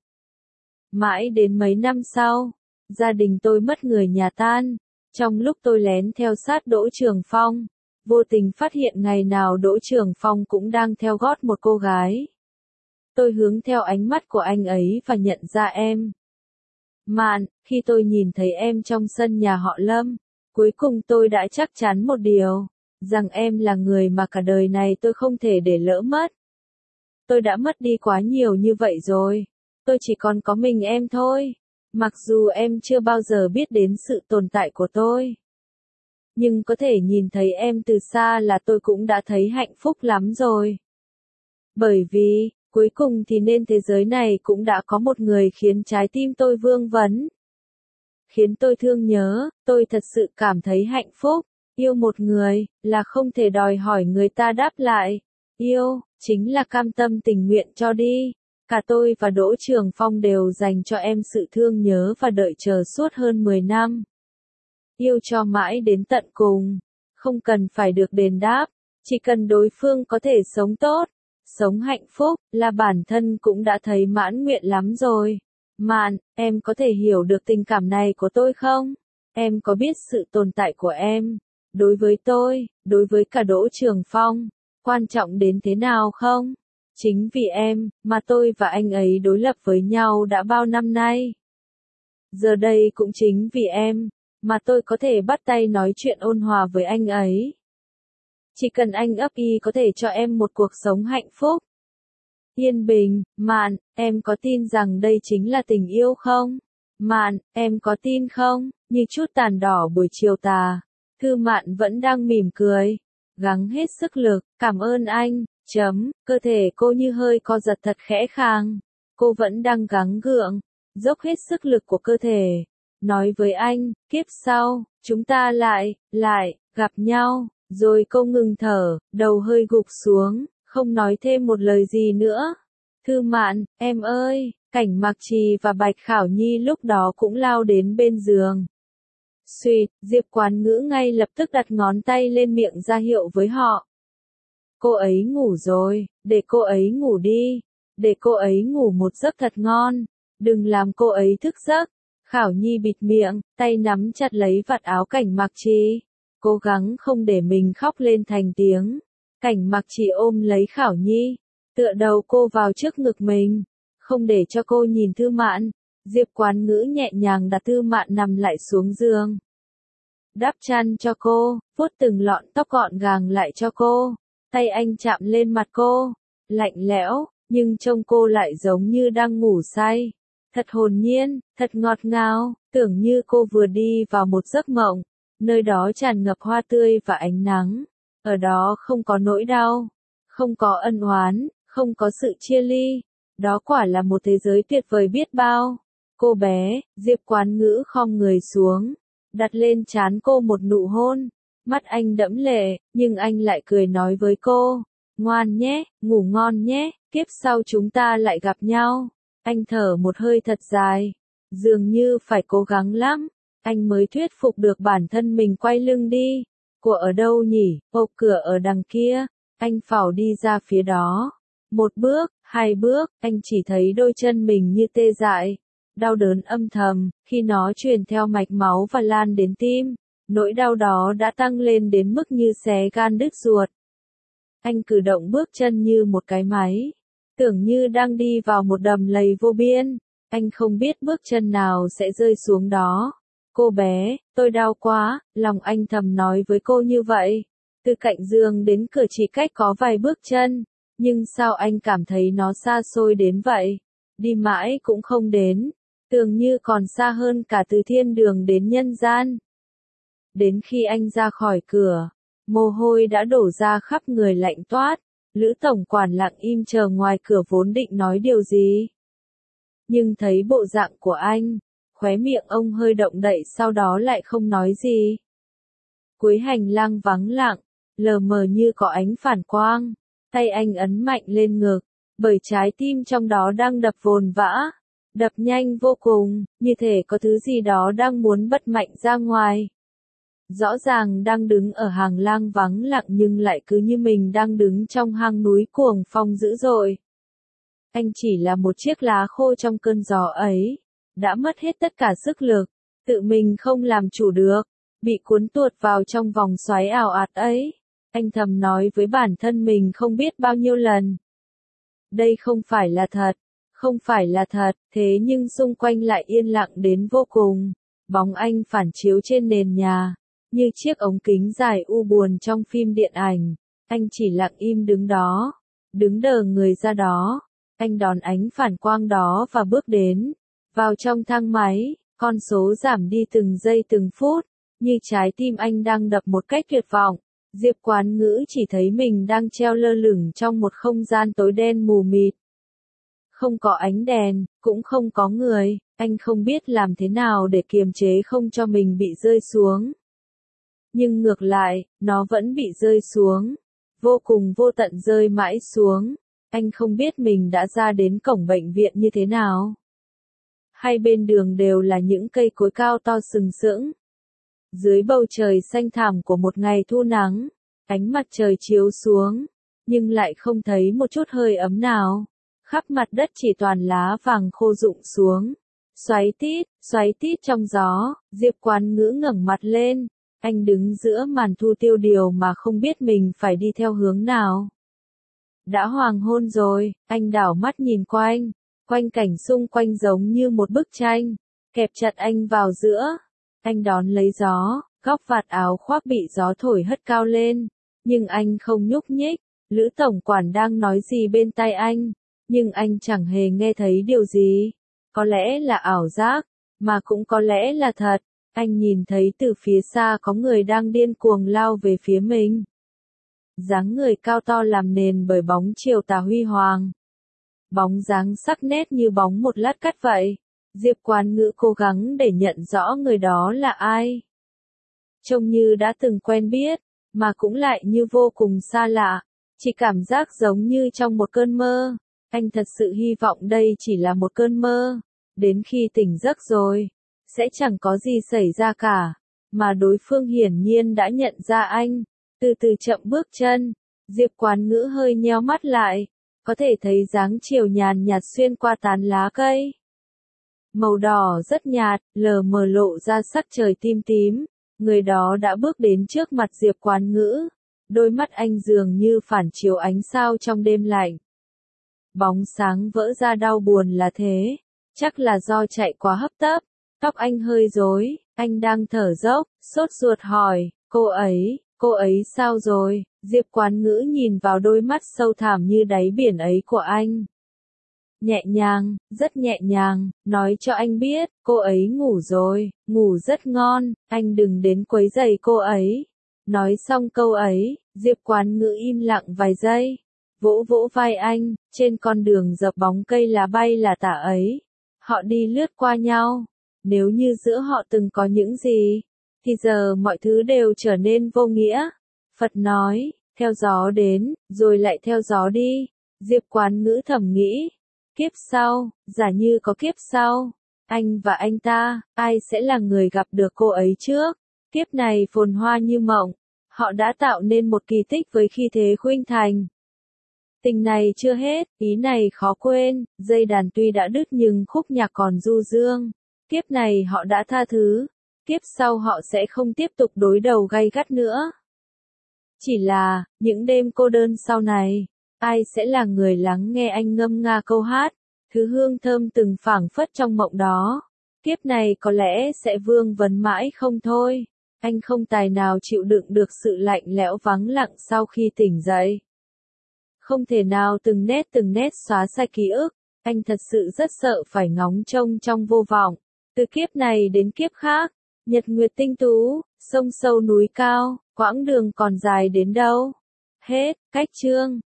Mãi đến mấy năm sau, gia đình tôi mất người nhà tan. Trong lúc tôi lén theo sát Đỗ Trường Phong, vô tình phát hiện ngày nào Đỗ Trường Phong cũng đang theo gót một cô gái. Tôi hướng theo ánh mắt của anh ấy và nhận ra em. Mạn, khi tôi nhìn thấy em trong sân nhà họ Lâm, cuối cùng tôi đã chắc chắn một điều, rằng em là người mà cả đời này tôi không thể để lỡ mất. Tôi đã mất đi quá nhiều như vậy rồi, tôi chỉ còn có mình em thôi, mặc dù em chưa bao giờ biết đến sự tồn tại của tôi. Nhưng có thể nhìn thấy em từ xa là tôi cũng đã thấy hạnh phúc lắm rồi. Bởi vì, cuối cùng thì nên thế giới này cũng đã có một người khiến trái tim tôi vương vấn. Khiến tôi thương nhớ, tôi thật sự cảm thấy hạnh phúc. Yêu một người, là không thể đòi hỏi người ta đáp lại. Yêu, chính là cam tâm tình nguyện cho đi. Cả tôi và Đỗ Trường Phong đều dành cho em sự thương nhớ và đợi chờ suốt hơn 10 năm. Yêu cho mãi đến tận cùng. Không cần phải được đền đáp, chỉ cần đối phương có thể sống tốt, sống hạnh phúc, là bản thân cũng đã thấy mãn nguyện lắm rồi. Mạn, em có thể hiểu được tình cảm này của tôi không? Em có biết sự tồn tại của em, đối với tôi, đối với cả Đỗ Trường Phong, quan trọng đến thế nào không? Chính vì em, mà tôi và anh ấy đối lập với nhau đã bao năm nay. Giờ đây cũng chính vì em, mà tôi có thể bắt tay nói chuyện ôn hòa với anh ấy. Chỉ cần anh ấp y có thể cho em một cuộc sống hạnh phúc. Yên bình, Mạn, em có tin rằng đây chính là tình yêu không? Mạn, em có tin không? Như chút tàn đỏ buổi chiều tà. Thư Mạn vẫn đang mỉm cười. Gắng hết sức lực, cảm ơn anh, cơ thể cô như hơi co giật thật khẽ khàng. Cô vẫn đang gắng gượng, dốc hết sức lực của cơ thể. Nói với anh, kiếp sau, chúng ta lại, gặp nhau. Rồi cô ngừng thở, đầu hơi gục xuống, không nói thêm một lời gì nữa. Thư Mạn, em ơi, Cảnh Mặc Trì và Bạch Khảo Nhi lúc đó cũng lao đến bên giường. Xuyệt, Diệp Quán Ngữ ngay lập tức đặt ngón tay lên miệng ra hiệu với họ. Cô ấy ngủ rồi, để cô ấy ngủ đi. Để cô ấy ngủ một giấc thật ngon. Đừng làm cô ấy thức giấc. Khảo Nhi bịt miệng, tay nắm chặt lấy vạt áo Cảnh Mặc Trì. Cố gắng không để mình khóc lên thành tiếng. Cảnh Mặc Trì ôm lấy Khảo Nhi, tựa đầu cô vào trước ngực mình, không để cho cô nhìn Thư Mạn. Diệp Quán Ngữ nhẹ nhàng đặt Thư Mạn nằm lại xuống giường. Đắp chăn cho cô, vuốt từng lọn tóc gọn gàng lại cho cô. Tay anh chạm lên mặt cô, lạnh lẽo, nhưng trông cô lại giống như đang ngủ say. Thật hồn nhiên, thật ngọt ngào, tưởng như cô vừa đi vào một giấc mộng. Nơi đó tràn ngập hoa tươi và ánh nắng. Ở đó không có nỗi đau, không có ân oán, không có sự chia ly. Đó quả là một thế giới tuyệt vời biết bao. Cô bé, Diệp Quán Ngữ khom người xuống, đặt lên trán cô một nụ hôn. Mắt anh đẫm lệ, nhưng anh lại cười nói với cô. Ngoan nhé, ngủ ngon nhé, kiếp sau chúng ta lại gặp nhau. Anh thở một hơi thật dài. Dường như phải cố gắng lắm. Anh mới thuyết phục được bản thân mình quay lưng đi. Của ở đâu nhỉ? Ô, cửa ở đằng kia. Anh phào đi ra phía đó. Một bước, hai bước, anh chỉ thấy đôi chân mình như tê dại. Đau đớn âm thầm, khi nó truyền theo mạch máu và lan đến tim. Nỗi đau đó đã tăng lên đến mức như xé gan đứt ruột. Anh cử động bước chân như một cái máy. Tưởng như đang đi vào một đầm lầy vô biên. Anh không biết bước chân nào sẽ rơi xuống đó. Cô bé, tôi đau quá, lòng anh thầm nói với cô như vậy. Từ cạnh giường đến cửa chỉ cách có vài bước chân, nhưng sao anh cảm thấy nó xa xôi đến vậy? Đi mãi cũng không đến, tưởng như còn xa hơn cả từ thiên đường đến nhân gian. Đến khi anh ra khỏi cửa, mồ hôi đã đổ ra khắp người lạnh toát, Lữ tổng quản lặng im chờ ngoài cửa vốn định nói điều gì. Nhưng thấy bộ dạng của anh, khóe miệng ông hơi động đậy sau đó lại không nói gì. Cuối hành lang vắng lặng, lờ mờ như có ánh phản quang, tay anh ấn mạnh lên ngực, bởi trái tim trong đó đang đập vồn vã, đập nhanh vô cùng, như thể có thứ gì đó đang muốn bật mạnh ra ngoài. Rõ ràng đang đứng ở hành lang vắng lặng nhưng lại cứ như mình đang đứng trong hang núi cuồng phong dữ dội. Anh chỉ là một chiếc lá khô trong cơn gió ấy, đã mất hết tất cả sức lực, tự mình không làm chủ được, bị cuốn tuột vào trong vòng xoáy ảo ạt ấy. Anh thầm nói với bản thân mình không biết bao nhiêu lần. Đây không phải là thật, không phải là thật, thế nhưng xung quanh lại yên lặng đến vô cùng. Bóng anh phản chiếu trên nền nhà, như chiếc ống kính dài u buồn trong phim điện ảnh. Anh chỉ lặng im đứng đó, đứng đờ người ra đó. Anh đón ánh phản quang đó và bước đến. Vào trong thang máy, con số giảm đi từng giây từng phút, như trái tim anh đang đập một cách tuyệt vọng. Diệp Quán Ngữ chỉ thấy mình đang treo lơ lửng trong một không gian tối đen mù mịt. Không có ánh đèn, cũng không có người, anh không biết làm thế nào để kiềm chế không cho mình bị rơi xuống. Nhưng ngược lại, nó vẫn bị rơi xuống. Vô cùng vô tận rơi mãi xuống. Anh không biết mình đã ra đến cổng bệnh viện như thế nào. Hai bên đường đều là những cây cối cao to sừng sững. Dưới bầu trời xanh thẳm của một ngày thu nắng, ánh mặt trời chiếu xuống, nhưng lại không thấy một chút hơi ấm nào. Khắp mặt đất chỉ toàn lá vàng khô rụng xuống. Xoáy tít trong gió, Diệp Quán Ngữ ngẩng mặt lên. Anh đứng giữa màn thu tiêu điều mà không biết mình phải đi theo hướng nào. Đã hoàng hôn rồi, anh đảo mắt nhìn quanh. Quanh cảnh xung quanh giống như một bức tranh, kẹp chặt anh vào giữa. Anh đón lấy gió, góc vạt áo khoác bị gió thổi hất cao lên. Nhưng anh không nhúc nhích. Lữ tổng quản đang nói gì bên tai anh, nhưng anh chẳng hề nghe thấy điều gì. Có lẽ là ảo giác, mà cũng có lẽ là thật. Anh nhìn thấy từ phía xa có người đang điên cuồng lao về phía mình. Dáng người cao to làm nền bởi bóng chiều tà huy hoàng. Bóng dáng sắc nét như bóng một lát cắt vậy. Diệp Quán Ngữ cố gắng để nhận rõ người đó là ai. Trông như đã từng quen biết, mà cũng lại như vô cùng xa lạ. Chỉ cảm giác giống như trong một cơn mơ. Anh thật sự hy vọng đây chỉ là một cơn mơ. Đến khi tỉnh giấc rồi, sẽ chẳng có gì xảy ra cả. Mà đối phương hiển nhiên đã nhận ra anh. Từ từ chậm bước chân, Diệp Quán Ngữ hơi nheo mắt lại. Có thể thấy dáng chiều nhàn nhạt xuyên qua tán lá cây. Màu đỏ rất nhạt, lờ mờ lộ ra sắc trời tím tím. Người đó đã bước đến trước mặt Diệp Quán Ngữ. Đôi mắt anh dường như phản chiếu ánh sao trong đêm lạnh. Bóng sáng vỡ ra đau buồn là thế. Chắc là do chạy quá hấp tấp. Tóc anh hơi rối, anh đang thở dốc, sốt ruột hỏi, cô ấy sao rồi? Diệp Quán Ngữ nhìn vào đôi mắt sâu thẳm như đáy biển ấy của anh. Nhẹ nhàng, rất nhẹ nhàng, nói cho anh biết, cô ấy ngủ rồi, ngủ rất ngon, anh đừng đến quấy rầy cô ấy. Nói xong câu ấy, Diệp Quán Ngữ im lặng vài giây, vỗ vỗ vai anh, trên con đường dập bóng cây lá bay là tả ấy. Họ đi lướt qua nhau, nếu như giữa họ từng có những gì, thì giờ mọi thứ đều trở nên vô nghĩa. Phật nói, theo gió đến, rồi lại theo gió đi. Diệp Quán Ngữ thầm nghĩ, kiếp sau, giả như có kiếp sau, anh và anh ta, ai sẽ là người gặp được cô ấy trước? Kiếp này phồn hoa như mộng, họ đã tạo nên một kỳ tích với khí thế khuynh thành. Tình này chưa hết, ý này khó quên, dây đàn tuy đã đứt nhưng khúc nhạc còn du dương. Kiếp này họ đã tha thứ, kiếp sau họ sẽ không tiếp tục đối đầu gay gắt nữa. Chỉ là, những đêm cô đơn sau này, ai sẽ là người lắng nghe anh ngâm nga câu hát, thứ hương thơm từng phảng phất trong mộng đó. Kiếp này có lẽ sẽ vương vấn mãi không thôi. Anh không tài nào chịu đựng được sự lạnh lẽo vắng lặng sau khi tỉnh dậy. Không thể nào từng nét xóa sạch ký ức. Anh thật sự rất sợ phải ngóng trông trong vô vọng. Từ kiếp này đến kiếp khác, nhật nguyệt tinh tú, sông sâu núi cao, quãng đường còn dài đến đâu. Hết, cách chương.